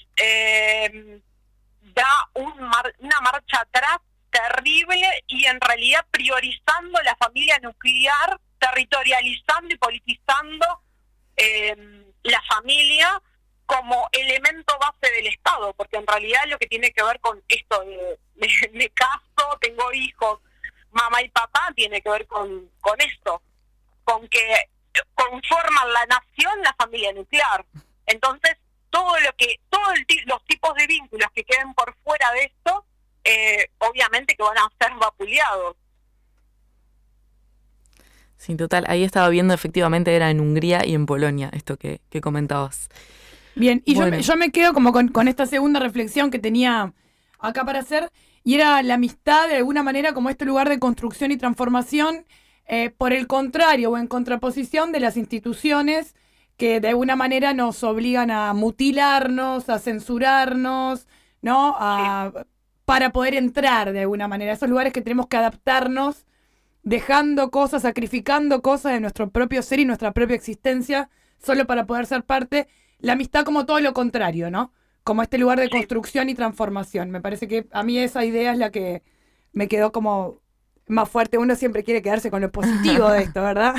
da una marcha atrás terrible y en realidad priorizando la familia nuclear, territorializando y politizando la familia como elemento base del Estado, porque en realidad lo que tiene que ver con esto de me caso, tengo hijos, mamá y papá, tiene que ver con esto, con que conforman la nación, la familia nuclear. Entonces, los tipos de vínculos que queden por fuera de esto, obviamente que van a ser vapuleados. Sí, total. Ahí estaba viendo, efectivamente, era en Hungría y en Polonia, esto que comentabas. Bien, y Bueno. yo me quedo como con esta segunda reflexión que tenía acá para hacer, y era la amistad de alguna manera como este lugar de construcción y transformación, por el contrario o en contraposición de las instituciones que de alguna manera nos obligan a mutilarnos, a censurarnos, ¿no? Para poder entrar de alguna manera. Esos lugares que tenemos que adaptarnos, dejando cosas, sacrificando cosas de nuestro propio ser y nuestra propia existencia, solo para poder ser parte. La amistad como todo lo contrario, ¿no? Como este lugar de construcción y transformación. Me parece que a mí esa idea es la que me quedó como más fuerte. Uno siempre quiere quedarse con lo positivo de esto, ¿verdad?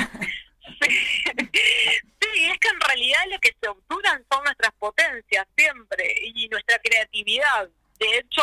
Sí, es que en realidad lo que se obturan son nuestras potencias siempre y nuestra creatividad. De hecho,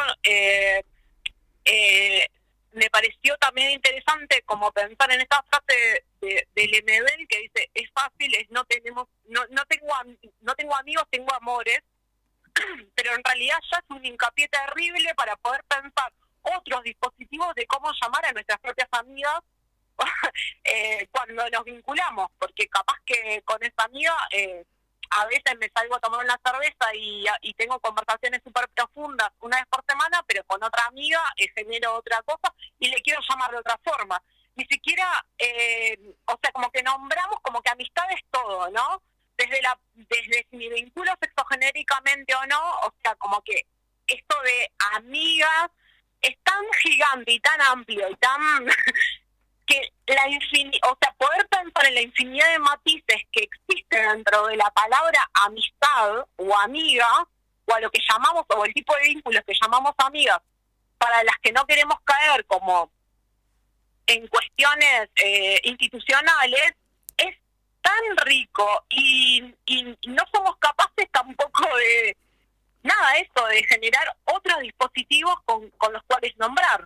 me pareció también interesante como pensar en esta frase de Lemebel que dice: es fácil, no tengo amigos, tengo amores. Pero en realidad ya es un hincapié terrible para poder pensar otros dispositivos de cómo llamar a nuestras propias amigas cuando nos vinculamos, porque capaz que con esa amiga a veces me salgo a tomar una cerveza y tengo conversaciones súper profundas una vez por semana, pero con otra amiga genero otra cosa y le quiero llamar de otra forma. Ni siquiera, o sea, como que nombramos como que amistad es todo, ¿no? Desde si me vinculo sexogenéricamente o no, o sea, como que esto de amigas es tan gigante y tan amplio y tan que o sea, poder pensar en la infinidad de matices que existen dentro de la palabra amistad o amiga, o a lo que llamamos, o el tipo de vínculos que llamamos amigas, para las que no queremos caer como en cuestiones institucionales, es tan rico y no somos capaces tampoco de nada esto, de generar otros dispositivos con los cuales nombrar.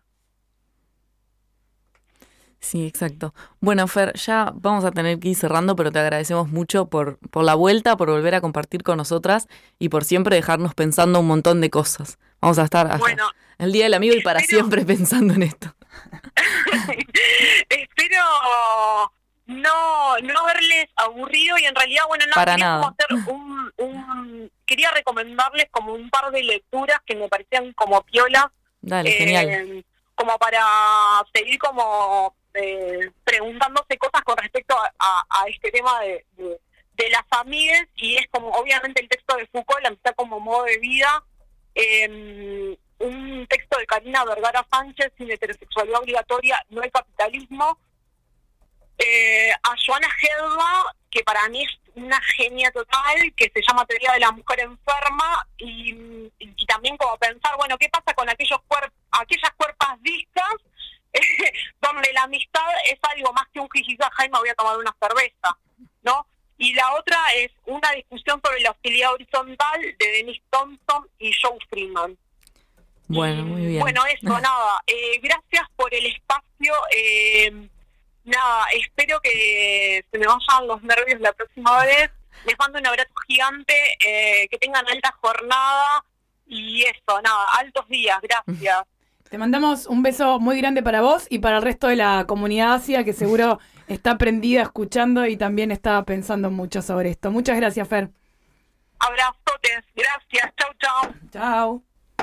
Sí, exacto. Bueno, Fer, ya vamos a tener que ir cerrando, pero te agradecemos mucho por la vuelta, por volver a compartir con nosotras y por siempre dejarnos pensando un montón de cosas. Vamos a estar hasta el Día del Amigo y para siempre pensando en esto. Espero no haberles aburrido y en realidad, bueno, Para quería nada. hacer quería recomendarles como un par de lecturas que me parecían como piolas. Dale, genial. Como para seguir como preguntándose cosas con respecto a este tema de las amigas, y es como obviamente el texto de Foucault, la amistad como modo de vida, un texto de Karina Vergara Sánchez, Sin heterosexualidad obligatoria, no hay capitalismo, a Joana Hedva, que para mí es una genia total, que se llama Teoría de la mujer enferma, y también como pensar, bueno, ¿qué pasa con aquellas cuerpas vistas donde la amistad es algo más que un jijijaja y me voy a tomar una cerveza, ¿no? Y la otra es una discusión sobre la hostilidad horizontal de Denise Thompson y Joe Freeman. Bueno, muy bien. Bueno, eso, nada. Gracias por el espacio. Nada, espero que se me vayan los nervios la próxima vez. Les mando un abrazo gigante. Que tengan alta jornada. Y eso, nada, altos días. Gracias. Te mandamos un beso muy grande para vos y para el resto de la comunidad Asia, que seguro está prendida escuchando y también está pensando mucho sobre esto. Muchas gracias, Fer. Abrazotes. Gracias. Chau, chau. Chau.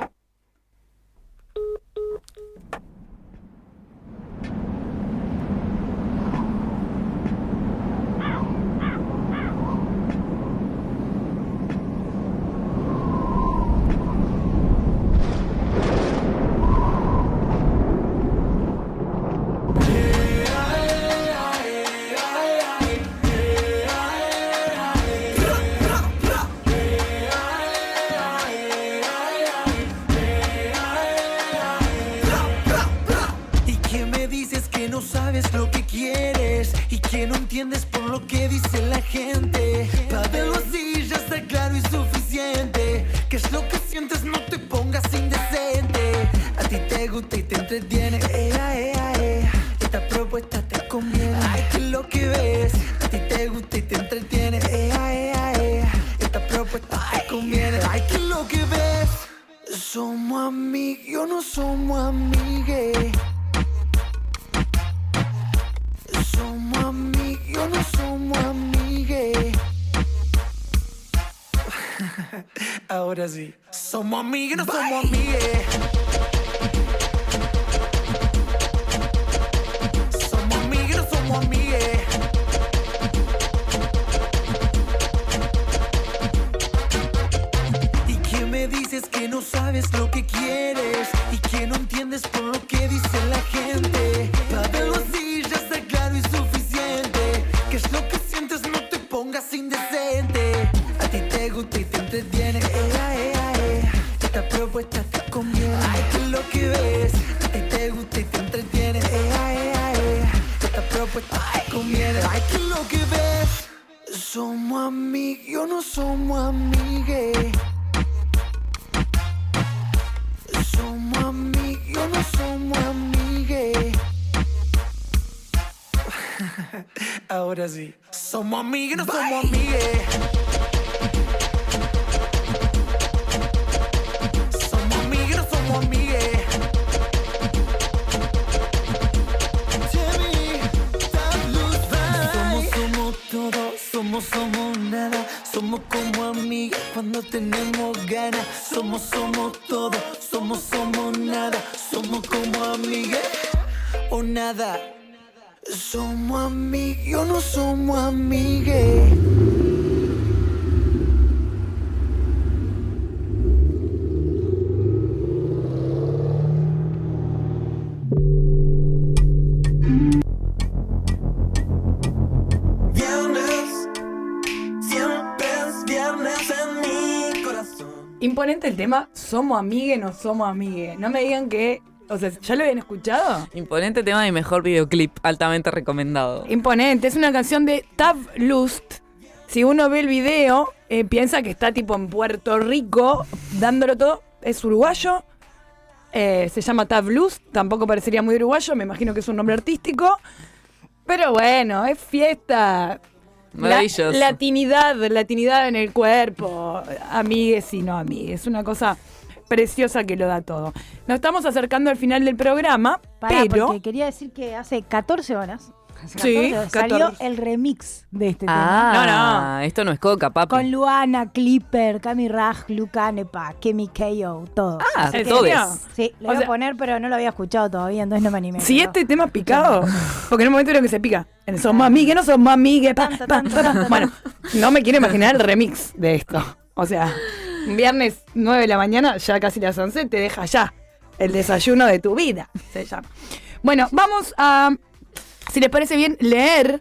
No sabes lo que quieres y que no entiendes por lo que dice la gente. Para verlo así ya está claro y suficiente. ¿Qué es lo que sientes? No te pongas indecente. A ti te gusta y te entretiene. Esta propuesta te conviene. Ay, ¿qué es lo que ves? A ti te gusta y te entretiene. Esta propuesta te conviene. Ay, ¿qué es lo que ves? Somos amigos, no somos amigues. Somos amigos. Ahora sí. Somos amigues, no somos amigues. Somos amigues, no somos amigues. ¿Y qué me dices que no sabes lo que quieres? Y que no entiendes por lo que dice la gente. Para verlo así ya está claro y suficiente. ¿Qué es lo que sientes? No te pongas indecente. A ti te gusta y te entretiene. Esta propuesta te conviene. Ay, ¿qué es lo que ves? A ti te gusta y te entretiene. Esta propuesta te conviene. Ay, ¿qué es lo que ves? Somos amigos, no somos amigues. Somos amigos, no somos amigues. Ahora sí. Somos amigos, no somos amigues. Somos amigos, no somos amigues. Somos todo, somos nada. Somos como amigas cuando tenemos ganas. Somos todo, somos nada. Somos como amigas o nada. Somos amigos, no somos amigues. Viernes, siempre es viernes en mi corazón. Imponente el tema, somos amigues, no somos amigues. No me digan que, o sea, ¿ya lo habían escuchado? Imponente tema y mejor videoclip, altamente recomendado. Imponente, es una canción de Tav Lust. Si uno ve el video, piensa que está tipo en Puerto Rico, dándolo todo. Es uruguayo, se llama Tav Lust, tampoco parecería muy uruguayo, me imagino que es un nombre artístico. Pero bueno, es fiesta. Maravilloso. Latinidad en el cuerpo, amigues y no amigues. Es una cosa preciosa que lo da todo. Nos estamos acercando al final del programa, pero... Porque quería decir que hace 14 horas, Sí, salió 14. el remix de este tema. Esto no es coca, papi. Con Luana, Clipper, Cami Raj, Luca Nepa, Kemi K.O., todo. Ah, Así que- todos. Sí, lo O iba sea- a poner, pero no lo había escuchado todavía, entonces no me animé. Si pero- este tema es picado, porque en un momento creo que se pica. Somos amigues, no somos amigues. Bueno, no me quiero imaginar el remix de esto. O sea, un viernes 9 de la mañana, ya casi las 11, te deja ya el desayuno de tu vida, se llama. Bueno, vamos a, si les parece bien, leer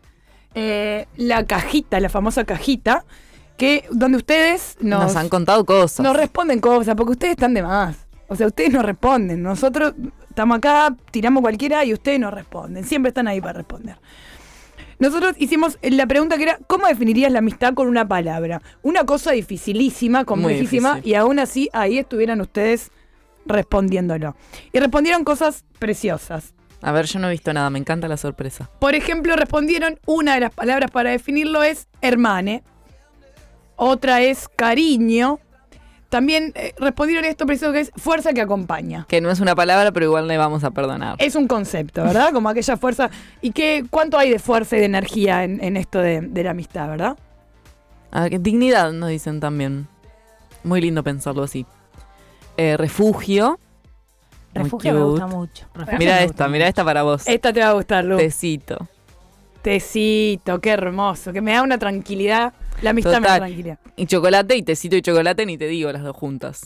la cajita, la famosa cajita, que donde ustedes Nos han contado cosas. nos responden cosas, porque ustedes están de más. O sea, ustedes nos responden. Nosotros estamos acá, tiramos cualquiera y ustedes nos responden. Siempre están ahí para responder. Nosotros hicimos la pregunta que era, ¿cómo definirías la amistad con una palabra? Una cosa dificilísima, complejísima, difícil. y aún así ahí estuvieran ustedes respondiéndolo. Y respondieron cosas preciosas. A ver, yo no he visto nada, me encanta la sorpresa. Por ejemplo, respondieron, una de las palabras para definirlo es hermane, otra es cariño. También respondieron esto preciso que es fuerza que acompaña. Que no es una palabra, pero igual le vamos a perdonar. Es un concepto, ¿verdad? Como aquella fuerza. ¿Y cuánto hay de fuerza y de energía en esto de la amistad, verdad? A ver, dignidad nos dicen también. Muy lindo pensarlo así. Refugio. Muy Refugio me cute. gusta mucho. Refugio Mira me esta, mira esta para vos. Esta te va a gustar, Lu. Tecito. Tecito, qué hermoso. Que me da una tranquilidad. La amistad me da Total. tranquilidad. Y chocolate y tecito y chocolate, ni te digo las dos juntas.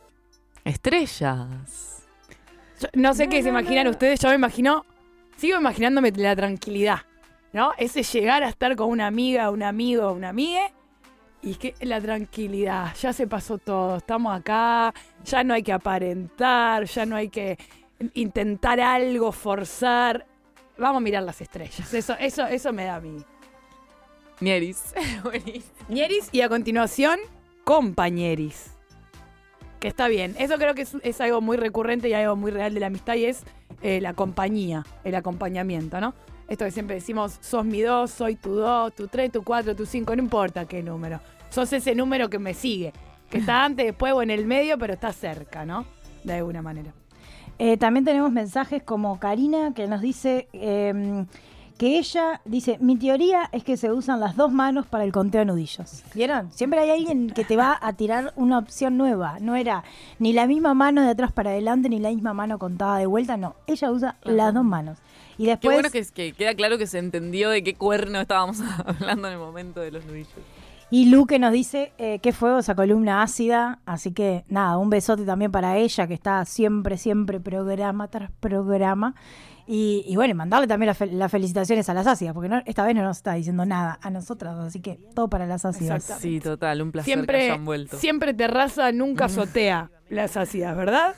Estrellas. Yo no sé qué se imaginan ustedes. Yo me imagino. Sigo imaginándome la tranquilidad, ¿no? Ese llegar a estar con una amiga, un amigo, una amiga. Y que la tranquilidad, ya se pasó todo, estamos acá, ya no hay que aparentar, ya no hay que intentar algo, forzar. Vamos a mirar las estrellas, eso me da a mí. Nieris. Ñeris y a continuación, compañeris. Que está bien, eso creo que es algo muy recurrente y algo muy real de la amistad y es la compañía, el acompañamiento, ¿no? Esto que siempre decimos, sos mi 2, soy tu 2, tu 3, tu 4, tu 5, no importa qué número. Sos ese número que me sigue, que está antes, después o en el medio, pero está cerca, ¿no? De alguna manera. También tenemos mensajes como Karina que nos dice que ella dice, mi teoría es que se usan las 2 manos para el conteo de nudillos. ¿Vieron? Siempre hay alguien que te va a tirar una opción nueva. No era ni la misma mano de atrás para adelante, ni la misma mano contada de vuelta, no. Ella usa las 2 manos. Y después... Qué bueno que queda claro que se entendió de qué cuerno estábamos hablando en el momento de los nudillos. Y Luque nos dice, qué fuego esa columna ácida, así que nada, un besote también para ella, que está siempre, programa tras programa. Y bueno, mandarle también las felicitaciones a las ácidas, porque esta vez no nos está diciendo nada a nosotras, así que todo para las ácidas. Sí, total, un placer que hayan vuelto. Siempre terraza, nunca azotea las ácidas, ¿verdad?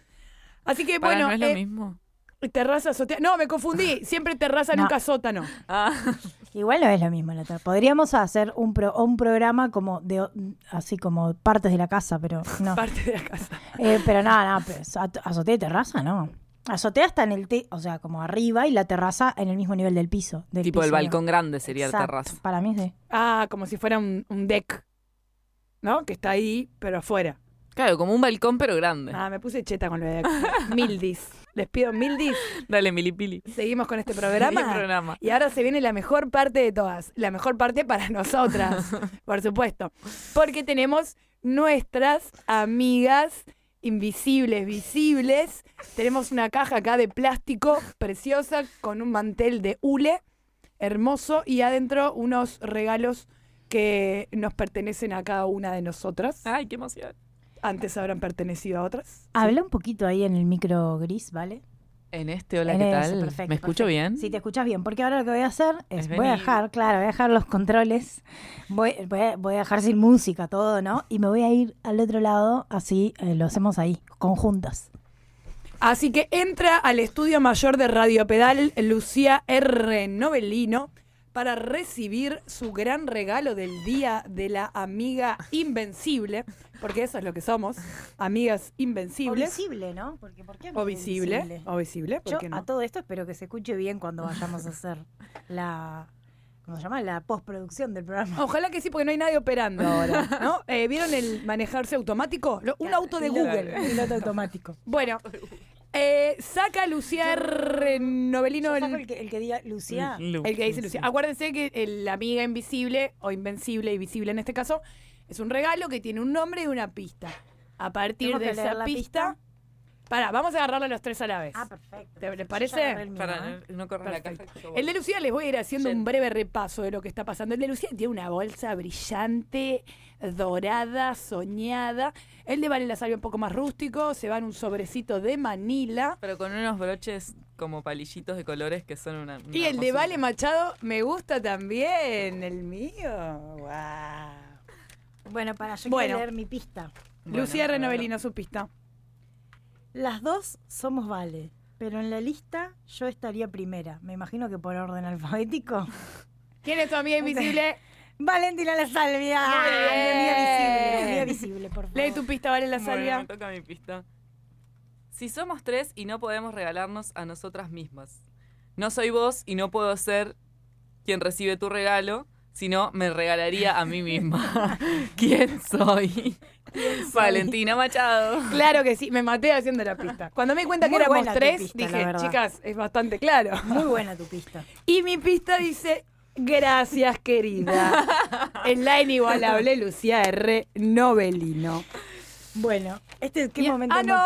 Así que bueno... ¿No es lo mismo? Terraza, azotea... No, me confundí. Siempre terraza, nunca sótano. Igual no es lo mismo. Podríamos hacer un programa como así como partes de la casa, pero no. Partes de la casa. Pero nada, azotea y terraza, no. Azotea está en el o sea, como arriba, y la terraza en el mismo nivel del piso. Tipo el balcón grande sería Exacto, el terraza. Para mí sí. Como si fuera un deck, ¿no? Que está ahí, pero afuera. Claro, como un balcón, pero grande. Me puse cheta con lo de Mildis. Les pido Mildis. Dale, milipili. Seguimos con este programa. Y ahora se viene la mejor parte de todas. La mejor parte para nosotras, por supuesto. Porque tenemos nuestras amigas invisibles, visibles. Tenemos una caja acá de plástico preciosa con un mantel de hule hermoso y adentro unos regalos que nos pertenecen a cada una de nosotras. ¡Ay, qué emoción! Antes habrán pertenecido a otras. Habla un poquito ahí en el micro gris, ¿vale? En este, hola, ¿qué tal? Perfecto, ¿Me escucho bien? Sí, te escuchas bien, porque ahora lo que voy a hacer es, voy a dejar los controles, voy a dejar sin música todo, ¿no? Y me voy a ir al otro lado, así lo hacemos ahí, conjuntas. Así que entra al estudio mayor de Radio Pedal Lucía R. Novelino para recibir su gran regalo del Día de la Amiga Invencible, porque eso es lo que somos, amigas invencibles. O visible, ¿no? ¿Por qué o visible? O visible, ¿por qué no? A todo esto espero que se escuche bien cuando vayamos a hacer ¿cómo se llama? La postproducción del programa. Ojalá que sí, porque no hay nadie operando ahora, ¿no? ¿Vieron el manejarse automático? Un auto de Google. El auto automático. Bueno, saca Lucía R. Novelino. Yo saco el que diga Lucía. El que dice Lucía. Acuérdense que la amiga invisible, o invencible y visible en este caso, es un regalo que tiene un nombre y una pista. A partir de esa pista... vamos a agarrarlo los 3 a la vez. Perfecto. ¿Les parece? No corre la caja. El de Lucía les voy a ir haciendo un breve repaso de lo que está pasando. El de Lucía tiene una bolsa brillante, dorada, soñada. El de Vale la Salvia un poco más rústico, se va en un sobrecito de Manila. Pero con unos broches como palillitos de colores que son una y el de hermosura. Vale Machado me gusta también, el mío. ¡Wow! Bueno, quiero leer mi pista. Lucía R. Novelino, su pista. Las dos somos Vale, pero en la lista yo estaría primera. Me imagino que por orden alfabético. ¿Quién es tu amiga invisible? Valentina La Salvia. Muy bien. Mi amiga visible, por favor. Lee tu pista, Vale La Salvia. Me toca mi pista. Si somos 3 y no podemos regalarnos a nosotras mismas. No soy vos y no puedo ser quien recibe tu regalo, sino me regalaría a mí misma. ¿Quién soy? Valentina Machado. Claro que sí, me maté haciendo la pista. Cuando me di cuenta que éramos 3, dije, chicas, es bastante claro. Muy buena tu pista. Y mi pista dice, gracias, querida. Es la inigualable Lucía R. Novelino. Bueno, ¿qué momento emotivo?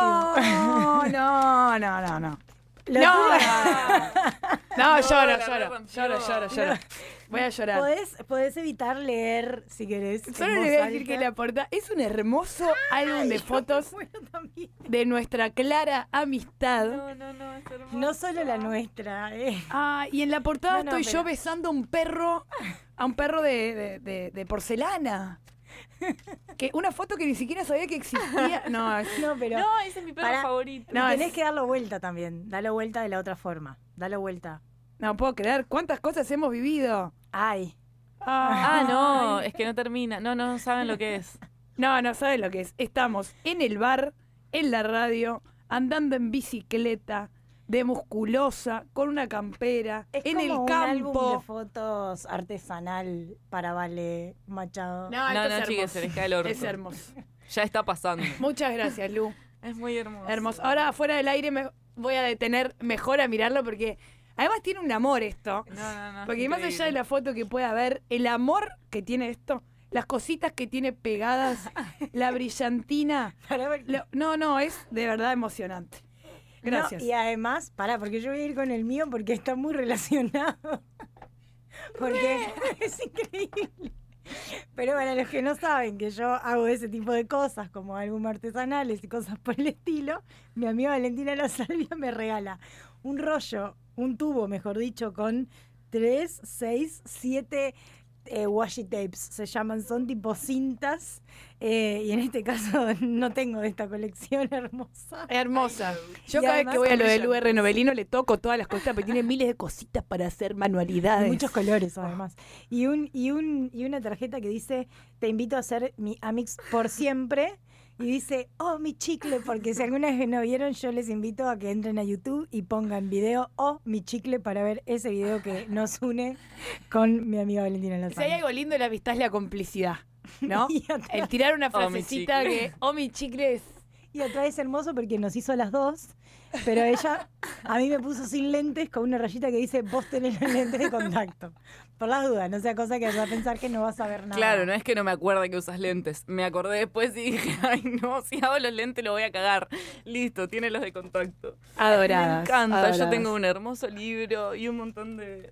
No. No, lloro. Voy a llorar. Podés evitar leer si querés. Solo le voy a decir que la portada es un hermoso álbum de fotos de nuestra clara amistad. No, es hermoso. No solo la nuestra. Y en la portada estoy yo besando a un perro de porcelana. Que una foto que ni siquiera sabía que existía. Pero ese es mi perro favorito. Tenés que darlo vuelta también. Dalo vuelta de la otra forma. Dalo vuelta. No puedo creer cuántas cosas hemos vivido. Ay. No, es que no termina. No saben lo que es. No saben lo que es. Estamos en el bar, en la radio, andando en bicicleta, de musculosa, con una campera, en el campo. Un álbum de fotos artesanal para Vale Machado. No, chicas, se les cae el orto. Es hermoso. Ya está pasando. Muchas gracias, Lu. Es muy hermoso. Hermoso. Ahora, fuera del aire, me voy a detener mejor a mirarlo porque Además tiene un amor esto. No, Porque más allá de la foto que pueda haber, el amor que tiene esto, las cositas que tiene pegadas, la brillantina. No, es de verdad emocionante. Gracias. No, y además, porque yo voy a ir con el mío porque está muy relacionado. Porque es increíble. Pero para los que no saben que yo hago ese tipo de cosas, como álbum artesanales y cosas por el estilo, mi amiga Valentina La Salvia me regala un rollo, un tubo, mejor dicho, con 3, 6, 7 washi tapes, se llaman, son tipo cintas, y en este caso no tengo de esta colección hermosa. Hermosa. Yo Y cada vez que además voy a lo del brillante. UR Novelino le toco todas las cositas, porque tiene miles de cositas para hacer manualidades. Muchos colores, además. Y una tarjeta que dice, te invito a ser mi Amix por siempre. Y dice, oh, mi chicle, porque si alguna vez no vieron, yo les invito a que entren a YouTube y pongan video, oh, mi chicle, para ver ese video que nos une con mi amiga Valentina Si hay Lozano. algo lindo en la amistad es la complicidad, ¿no? Y atrás- El tirar una Oh, mi frasecita chicle. que, oh, mi chicle es... Y otra vez hermoso porque nos hizo las dos, pero ella a mí me puso sin lentes con una rayita que dice, vos tenés los lentes de contacto. Por las dudas, no sea cosa que vayas a pensar que no vas a ver nada. Claro, no es que no me acuerde que usas lentes. Me acordé después y dije, ay no, si hago los lentes lo voy a cagar. Listo, tiene los de contacto. Adoradas, Me encanta. adoradas. Yo tengo un hermoso libro y un montón de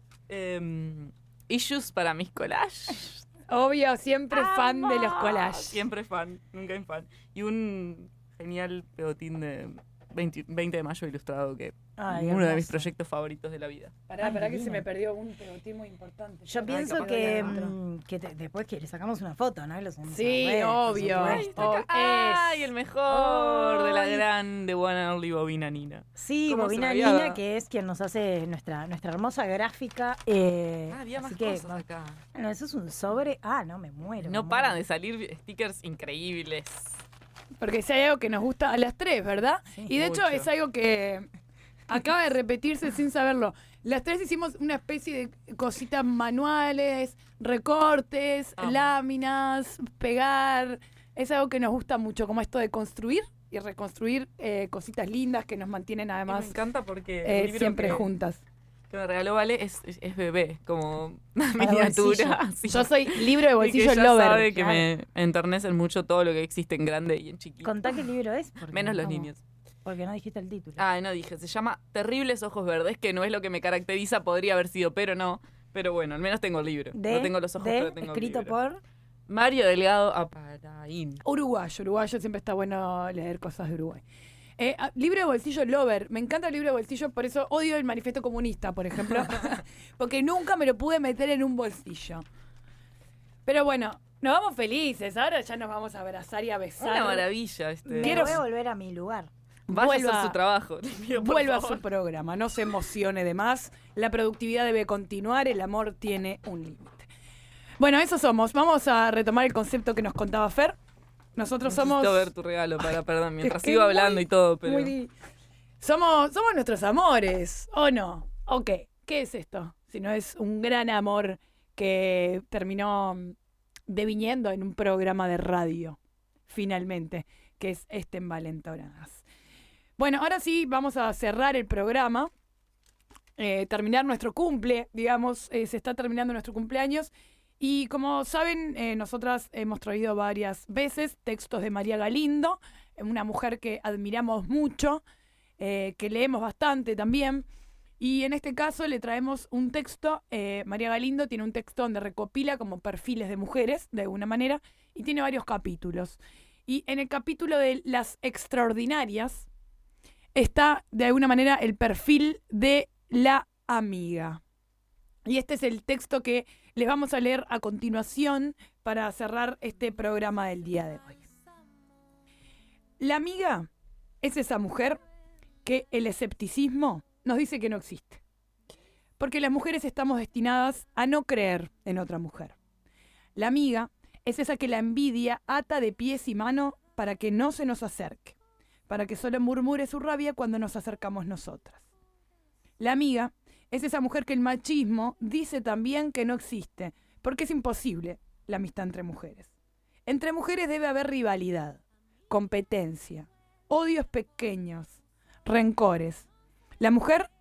issues para mis collages. Obvio, siempre fan de los collages. Siempre fan, nunca infan. Y un genial pegotín de 20 de mayo ilustrado que Ay, uno de mis hermoso. proyectos favoritos de la vida. Pará que divino. se me perdió un pegotín muy importante. Yo pienso capaz que, había otro. después que le sacamos una foto, ¿no? Y lo subimos a Sí, las redes, por obvio. supuesto. ¡Ay, el mejor! De la Ay. grande One and Only Bobina Nina. Sí, ¿Cómo Bobina se me había- Nina, que es quien nos hace nuestra hermosa gráfica. Había más así que, cosas acá. bueno, eso es un sobre. Ah, no, me muero. No me paran muero. de salir stickers increíbles. Porque si hay algo que nos gusta a las tres, ¿verdad? Y de hecho mucho. es algo que acaba de repetirse sin saberlo. Las tres hicimos una especie de cositas manuales, recortes, láminas, pegar. Es algo que nos gusta mucho, como esto de construir y reconstruir cositas lindas que nos mantienen además me encanta porque el libro siempre que- juntas. Que me regaló Vale es bebé, como una Para miniatura. bolsillo. así. Yo soy libro de Y bolsillo que ya lover. sabe que Claro. me enternecen mucho todo lo que existe en grande y en chiquito. Contá qué libro es. porque Menos los no- niños. Porque no dijiste el título. Ah, no dije, se llama Terribles Ojos Verdes, que no es lo que me caracteriza, podría haber sido, pero no. Pero bueno, al menos tengo el libro. No tengo los ojos, pero tengo el escrito libro. por... Mario Delgado Aparaín. Uruguayo siempre está bueno leer cosas de Uruguay. Libro de bolsillo lover. Me encanta el libro de bolsillo, por eso odio el manifiesto comunista, por ejemplo. Porque nunca me lo pude meter en un bolsillo. Pero bueno, nos vamos felices. Ahora ya nos vamos a abrazar y a besar. Una maravilla este. Me voy a volver a mi lugar. Vaya a hacer vuelva- su trabajo. le pido, por Vuelva a favor. su programa, no se emocione de más. La productividad debe continuar, el amor tiene un límite. Bueno, eso somos. Vamos a retomar el concepto que nos contaba Fer. Nosotros somos... Necesito ver tu regalo para, perdón, mientras que sigo muy- hablando y todo, pero... Somos nuestros amores, ¿o no? ¿O qué? ¿Qué es esto? Si no es un gran amor que terminó deviniendo en un programa de radio, finalmente, que es Envalentonadas. Bueno, ahora sí vamos a cerrar el programa, terminar nuestro cumple, digamos, se está terminando nuestro cumpleaños. Y como saben, nosotras hemos traído varias veces textos de María Galindo, una mujer que admiramos mucho, que leemos bastante también. Y en este caso le traemos un texto, María Galindo tiene un texto donde recopila como perfiles de mujeres, de alguna manera, y tiene varios capítulos. Y en el capítulo de las extraordinarias está, de alguna manera, el perfil de la amiga. Y este es el texto que les vamos a leer a continuación para cerrar este programa del día de hoy. La amiga es esa mujer que el escepticismo nos dice que no existe. Porque las mujeres estamos destinadas a no creer en otra mujer. La amiga es esa que la envidia ata de pies y mano para que no se nos acerque, para que solo murmure su rabia cuando nos acercamos nosotras. La amiga es esa mujer que el machismo dice también que no existe, porque es imposible la amistad entre mujeres. Entre mujeres debe haber rivalidad, competencia, odios pequeños, rencores. La mujer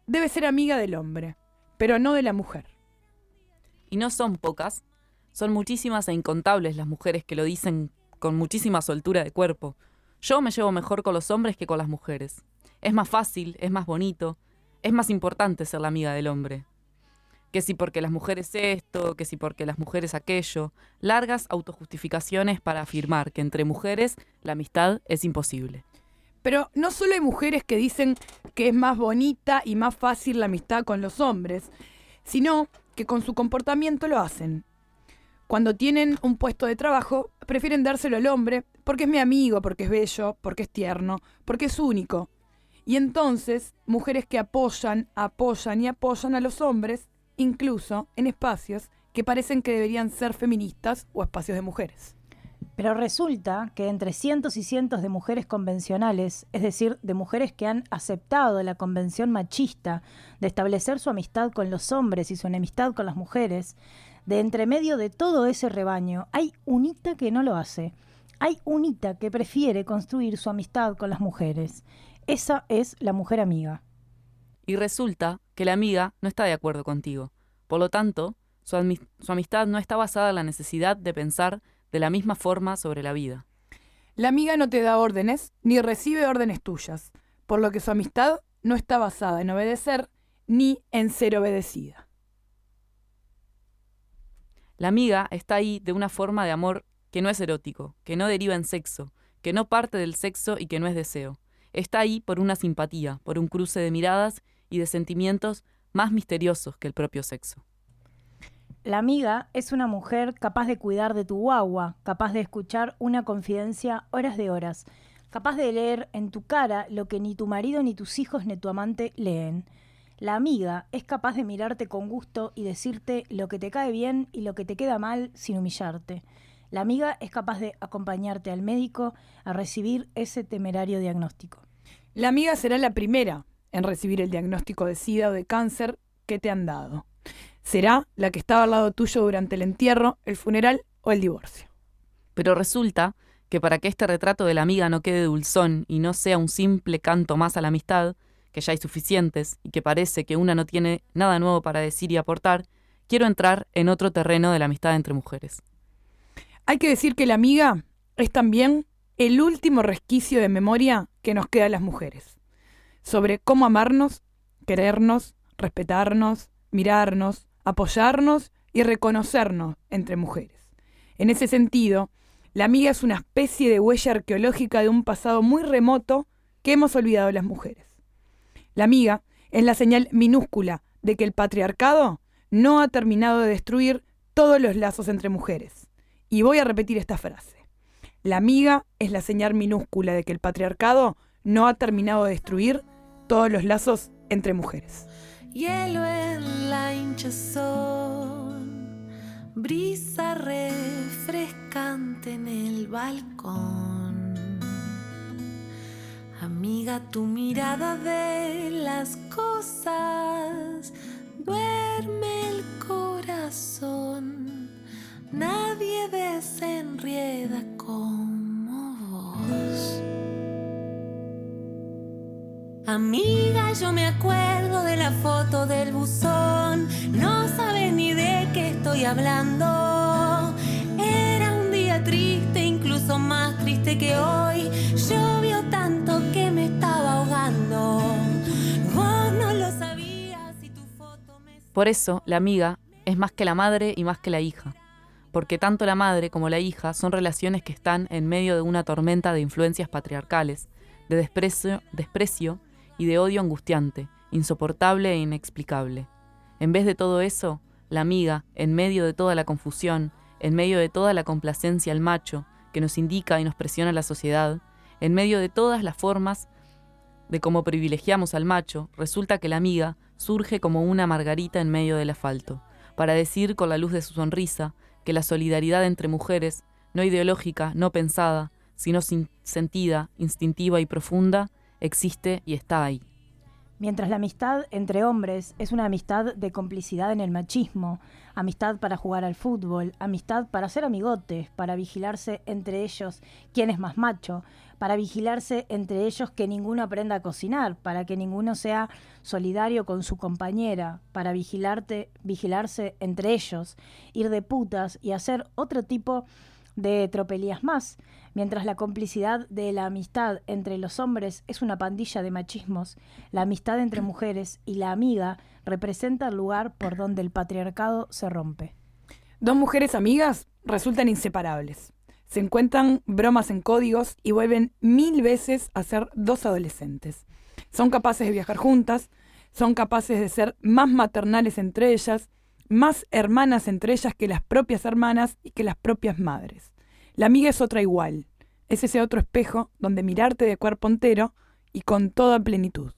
debe ser amiga del hombre, pero no de la mujer. Y no son pocas, son muchísimas e incontables las mujeres que lo dicen con muchísima soltura de cuerpo. Yo me llevo mejor con los hombres que con las mujeres. Es más fácil, es más bonito, es más importante ser la amiga del hombre. Que si porque las mujeres esto, que si porque las mujeres aquello. Largas autojustificaciones para afirmar que entre mujeres la amistad es imposible. Pero no solo hay mujeres que dicen que es más bonita y más fácil la amistad con los hombres, sino que con su comportamiento lo hacen. Cuando tienen un puesto de trabajo, prefieren dárselo al hombre porque es mi amigo, porque es bello, porque es tierno, porque es único. Y entonces, mujeres que apoyan a los hombres, incluso en espacios que parecen que deberían ser feministas o espacios de mujeres. Pero resulta que entre cientos y cientos de mujeres convencionales, es decir, de mujeres que han aceptado la convención machista de establecer su amistad con los hombres y su enemistad con las mujeres, de entre medio de todo ese rebaño, hay unita que no lo hace. Hay unita que prefiere construir su amistad con las mujeres. Esa es la mujer amiga. Y resulta que la amiga no está de acuerdo contigo. Por lo tanto, su amistad no está basada en la necesidad de pensar de la misma forma sobre la vida. La amiga no te da órdenes, ni recibe órdenes tuyas, por lo que su amistad no está basada en obedecer ni en ser obedecida. La amiga está ahí de una forma de amor que no es erótico, que no deriva en sexo, que no parte del sexo y que no es deseo. Está ahí por una simpatía, por un cruce de miradas y de sentimientos más misteriosos que el propio sexo. La amiga es una mujer capaz de cuidar de tu guagua, capaz de escuchar una confidencia horas de horas, capaz de leer en tu cara lo que ni tu marido, ni tus hijos, ni tu amante leen. La amiga es capaz de mirarte con gusto y decirte lo que te cae bien y lo que te queda mal sin humillarte. La amiga es capaz de acompañarte al médico a recibir ese temerario diagnóstico. La amiga será la primera en recibir el diagnóstico de SIDA o de cáncer que te han dado. Será la que estaba al lado tuyo durante el entierro, el funeral o el divorcio. Pero resulta que para que este retrato de la amiga no quede dulzón y no sea un simple canto más a la amistad, que ya hay suficientes y que parece que una no tiene nada nuevo para decir y aportar, quiero entrar en otro terreno de la amistad entre mujeres. Hay que decir que la amiga es también el último resquicio de memoria que nos queda a las mujeres, sobre cómo amarnos, querernos, respetarnos, mirarnos, apoyarnos y reconocernos entre mujeres. En ese sentido, la amiga es una especie de huella arqueológica de un pasado muy remoto que hemos olvidado las mujeres. La amiga es la señal minúscula de que el patriarcado no ha terminado de destruir todos los lazos entre mujeres. Y voy a repetir esta frase. La amiga es la señal minúscula de que el patriarcado no ha terminado de destruir todos los lazos entre mujeres. Hielo en la hinchazón, brisa refrescante en el balcón. Amiga, tu mirada de las cosas duerme el corazón. Nadie desenrieda como vos. Amiga, yo me acuerdo de la foto del buzón. No sabes ni de qué estoy hablando. Era un día triste, incluso más triste que hoy. Llovió tanto que me estaba ahogando. Vos no lo sabías y tu foto me... Por eso, la amiga es más que la madre y más que la hija. Porque tanto la madre como la hija son relaciones que están en medio de una tormenta de influencias patriarcales, de desprecio y de odio angustiante, insoportable e inexplicable. En vez de todo eso, la amiga, en medio de toda la confusión, en medio de toda la complacencia al macho que nos indica y nos presiona la sociedad, en medio de todas las formas de cómo privilegiamos al macho, resulta que la amiga surge como una margarita en medio del asfalto, para decir con la luz de su sonrisa que la solidaridad entre mujeres, no ideológica, no pensada, sino sentida, instintiva y profunda, existe y está ahí. Mientras la amistad entre hombres es una amistad de complicidad en el machismo, amistad para jugar al fútbol, amistad para ser amigotes, para vigilarse entre ellos quién es más macho, para vigilarse entre ellos que ninguno aprenda a cocinar, para que ninguno sea solidario con su compañera, para vigilarse entre ellos, ir de putas y hacer otro tipo de tropelías más. Mientras la complicidad de la amistad entre los hombres es una pandilla de machismos, la amistad entre mujeres y la amiga representa el lugar por donde el patriarcado se rompe. Dos mujeres amigas resultan inseparables. Se encuentran bromas en códigos y vuelven 1000 veces a ser dos adolescentes. Son capaces de viajar juntas, son capaces de ser más maternales entre ellas, más hermanas entre ellas que las propias hermanas y que las propias madres. La amiga es otra igual, es ese otro espejo donde mirarte de cuerpo entero y con toda plenitud.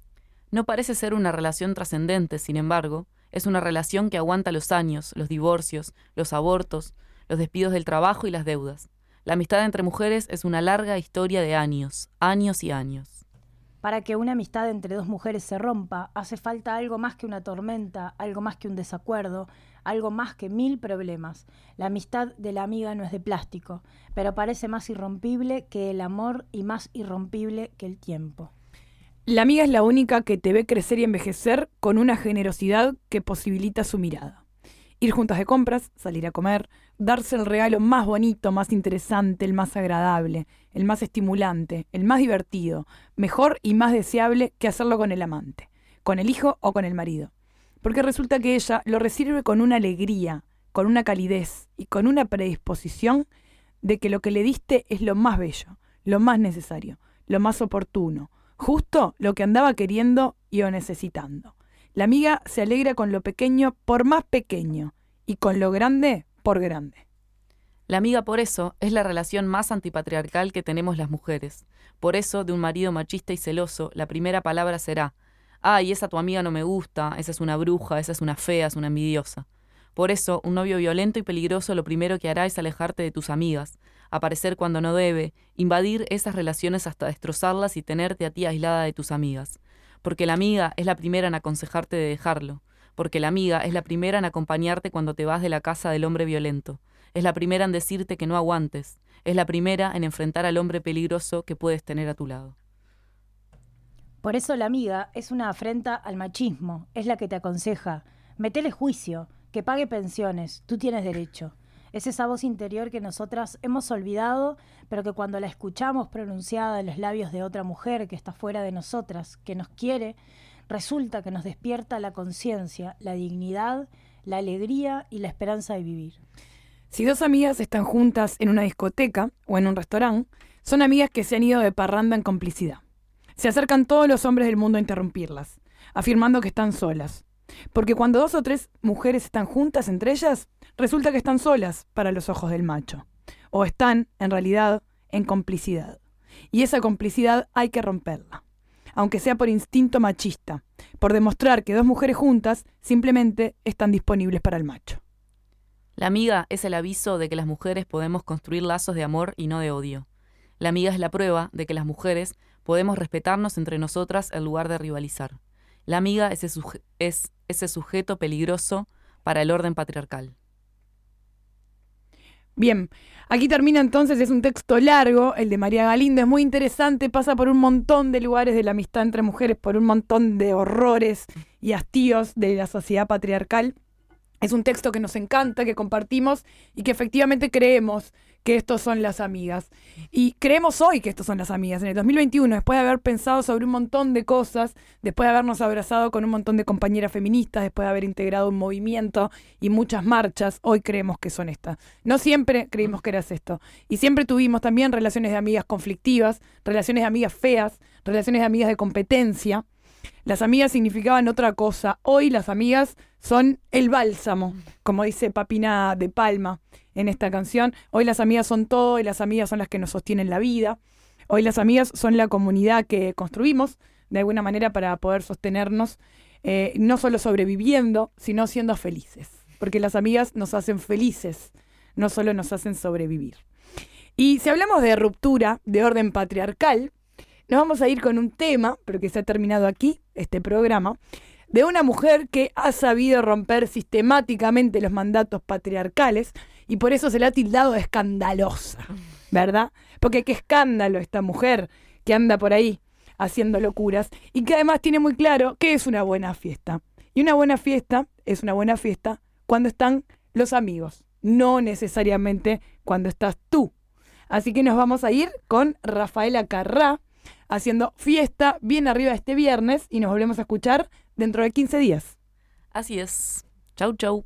No parece ser una relación trascendente, sin embargo, es una relación que aguanta los años, los divorcios, los abortos, los despidos del trabajo y las deudas. La amistad entre mujeres es una larga historia de años, años y años. Para que una amistad entre dos mujeres se rompa, hace falta algo más que una tormenta, algo más que un desacuerdo, algo más que 1000 problemas. La amistad de la amiga no es de plástico, pero parece más irrompible que el amor y más irrompible que el tiempo. La amiga es la única que te ve crecer y envejecer con una generosidad que posibilita su mirada. Ir juntas de compras, salir a comer, darse el regalo más bonito, más interesante, el más agradable, el más estimulante, el más divertido, mejor y más deseable que hacerlo con el amante, con el hijo o con el marido. Porque resulta que ella lo recibe con una alegría, con una calidez y con una predisposición de que lo que le diste es lo más bello, lo más necesario, lo más oportuno, justo lo que andaba queriendo y o necesitando. La amiga se alegra con lo pequeño por más pequeño y con lo grande por grande. La amiga por eso es la relación más antipatriarcal que tenemos las mujeres. Por eso, de un marido machista y celoso, la primera palabra será: «Ay, esa tu amiga no me gusta, esa es una bruja, esa es una fea, es una envidiosa». Por eso, un novio violento y peligroso lo primero que hará es alejarte de tus amigas, aparecer cuando no debe, invadir esas relaciones hasta destrozarlas y tenerte a ti aislada de tus amigas. Porque la amiga es la primera en aconsejarte de dejarlo. Porque la amiga es la primera en acompañarte cuando te vas de la casa del hombre violento. Es la primera en decirte que no aguantes. Es la primera en enfrentar al hombre peligroso que puedes tener a tu lado. Por eso la amiga es una afrenta al machismo. Es la que te aconseja: metele juicio, que pague pensiones, tú tienes derecho. Es esa voz interior que nosotras hemos olvidado, pero que cuando la escuchamos pronunciada en los labios de otra mujer que está fuera de nosotras, que nos quiere, resulta que nos despierta la conciencia, la dignidad, la alegría y la esperanza de vivir. Si dos amigas están juntas en una discoteca o en un restaurante, son amigas que se han ido de parranda en complicidad. Se acercan todos los hombres del mundo a interrumpirlas, afirmando que están solas. Porque cuando 2 o 3 mujeres están juntas entre ellas, resulta que están solas para los ojos del macho. O están, en realidad, en complicidad. Y esa complicidad hay que romperla. Aunque sea por instinto machista, por demostrar que 2 mujeres juntas simplemente están disponibles para el macho. La amiga es el aviso de que las mujeres podemos construir lazos de amor y no de odio. La amiga es la prueba de que las mujeres podemos respetarnos entre nosotras en lugar de rivalizar. La amiga es ese sujeto peligroso para el orden patriarcal. Bien, aquí termina entonces, es un texto largo, el de María Galindo, es muy interesante, pasa por un montón de lugares de la amistad entre mujeres, por un montón de horrores y hastíos de la sociedad patriarcal. Es un texto que nos encanta, que compartimos y que efectivamente creemos que estos son las amigas. Y creemos hoy que estos son las amigas. En el 2021, después de haber pensado sobre un montón de cosas, después de habernos abrazado con un montón de compañeras feministas, después de haber integrado un movimiento y muchas marchas, hoy creemos que son estas. No siempre creímos que era esto. Y siempre tuvimos también relaciones de amigas conflictivas, relaciones de amigas feas, relaciones de amigas de competencia. Las amigas significaban otra cosa. Hoy las amigas son el bálsamo, como dice Papina de Palma en esta canción. Hoy las amigas son todo y las amigas son las que nos sostienen la vida. Hoy las amigas son la comunidad que construimos de alguna manera para poder sostenernos, no solo sobreviviendo, sino siendo felices. Porque las amigas nos hacen felices, no solo nos hacen sobrevivir. Y si hablamos de ruptura de orden patriarcal, nos vamos a ir con un tema, pero que se ha terminado aquí, este programa, de una mujer que ha sabido romper sistemáticamente los mandatos patriarcales y por eso se le ha tildado de escandalosa, ¿verdad? Porque qué escándalo esta mujer que anda por ahí haciendo locuras y que además tiene muy claro qué es una buena fiesta. Y una buena fiesta es una buena fiesta cuando están los amigos, no necesariamente cuando estás tú. Así que nos vamos a ir con Rafaela Carrá haciendo fiesta bien arriba este viernes y nos volvemos a escuchar dentro de 15 días. Así es. Chau, chau.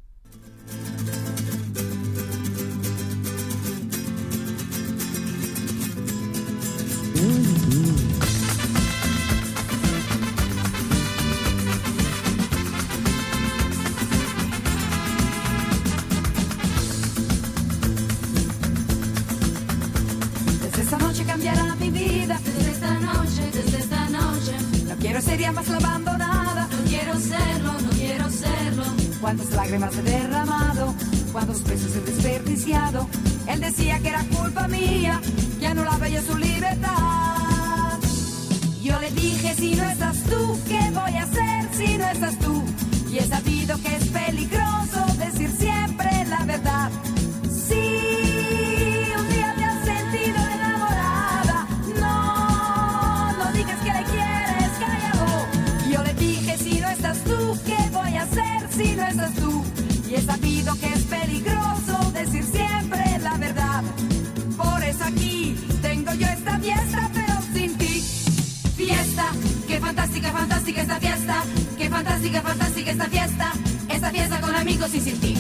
Desde esta noche cambiará mi vida. Desde esta noche. No quiero ser ya más la abandonada. No quiero serlo, no quiero serlo. Cuántas lágrimas he derramado, cuántos besos he desperdiciado. Él decía que era culpa mía, que anulaba yo su libertad. Yo le dije, si no estás tú, ¿qué voy a hacer si no estás tú? Y he sabido que es peligroso decir siempre la verdad. Sí, un día te has sentido enamorada. No digas que le quieres, cállalo. Yo le dije, si no estás tú, ¿qué voy a hacer si no estás tú? Y he sabido que es peligroso decir siempre la verdad. Por eso aquí tengo yo esta fiesta, pero sin ti. Fiesta, qué fantástica, fantástica esta fiesta. Qué fantástica, fantástica esta fiesta. Esta fiesta con amigos y sin ti.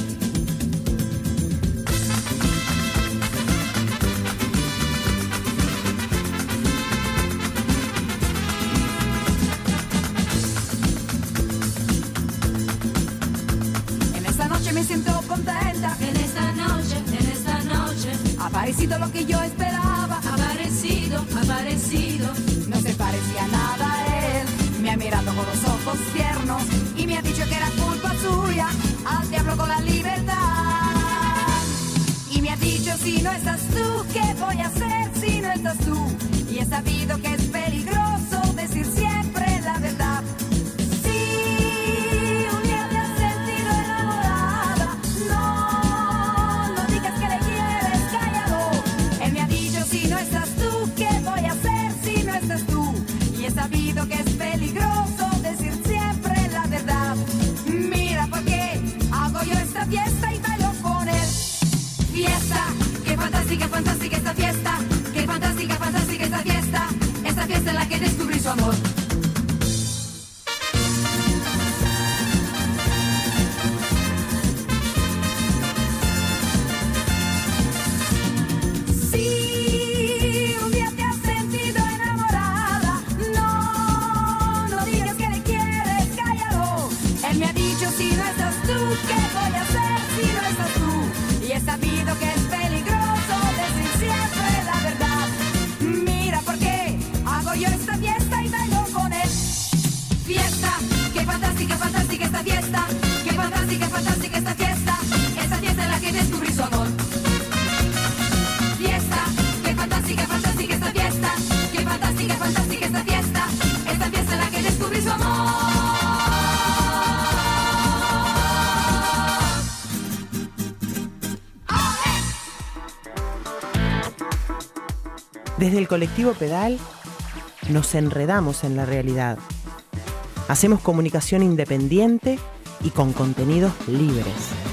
Me siento contenta en esta noche ha aparecido lo que yo esperaba, aparecido, no se parecía nada a él, me ha mirado con los ojos tiernos y me ha dicho que era culpa suya, al diablo con la libertad, y me ha dicho, si no estás tú, ¿qué voy a hacer si no estás tú? Y he sabido que es peligroso decir siempre la verdad. He sabido que es peligroso decir siempre la verdad. Mira por qué hago yo esta fiesta y bailo con él. Fiesta, qué fantástica, fantástica esta fiesta. Qué fantástica, fantástica esta fiesta. Esta fiesta en la que descubrí su amor. He sabido que es peligroso decir siempre la verdad. Mira por qué hago yo esta fiesta y bailo con él. Fiesta, qué fantástica, fantástica esta fiesta. Qué fantástica, fantástica esta fiesta. Esta fiesta en la que descubrí su amor. Fiesta, qué fantástica, fantástica esta fiesta. Qué fantástica, fantástica esta fiesta. Esta fiesta en la que descubrí su amor. Desde el colectivo Pedal nos enredamos en la realidad. Hacemos comunicación independiente y con contenidos libres.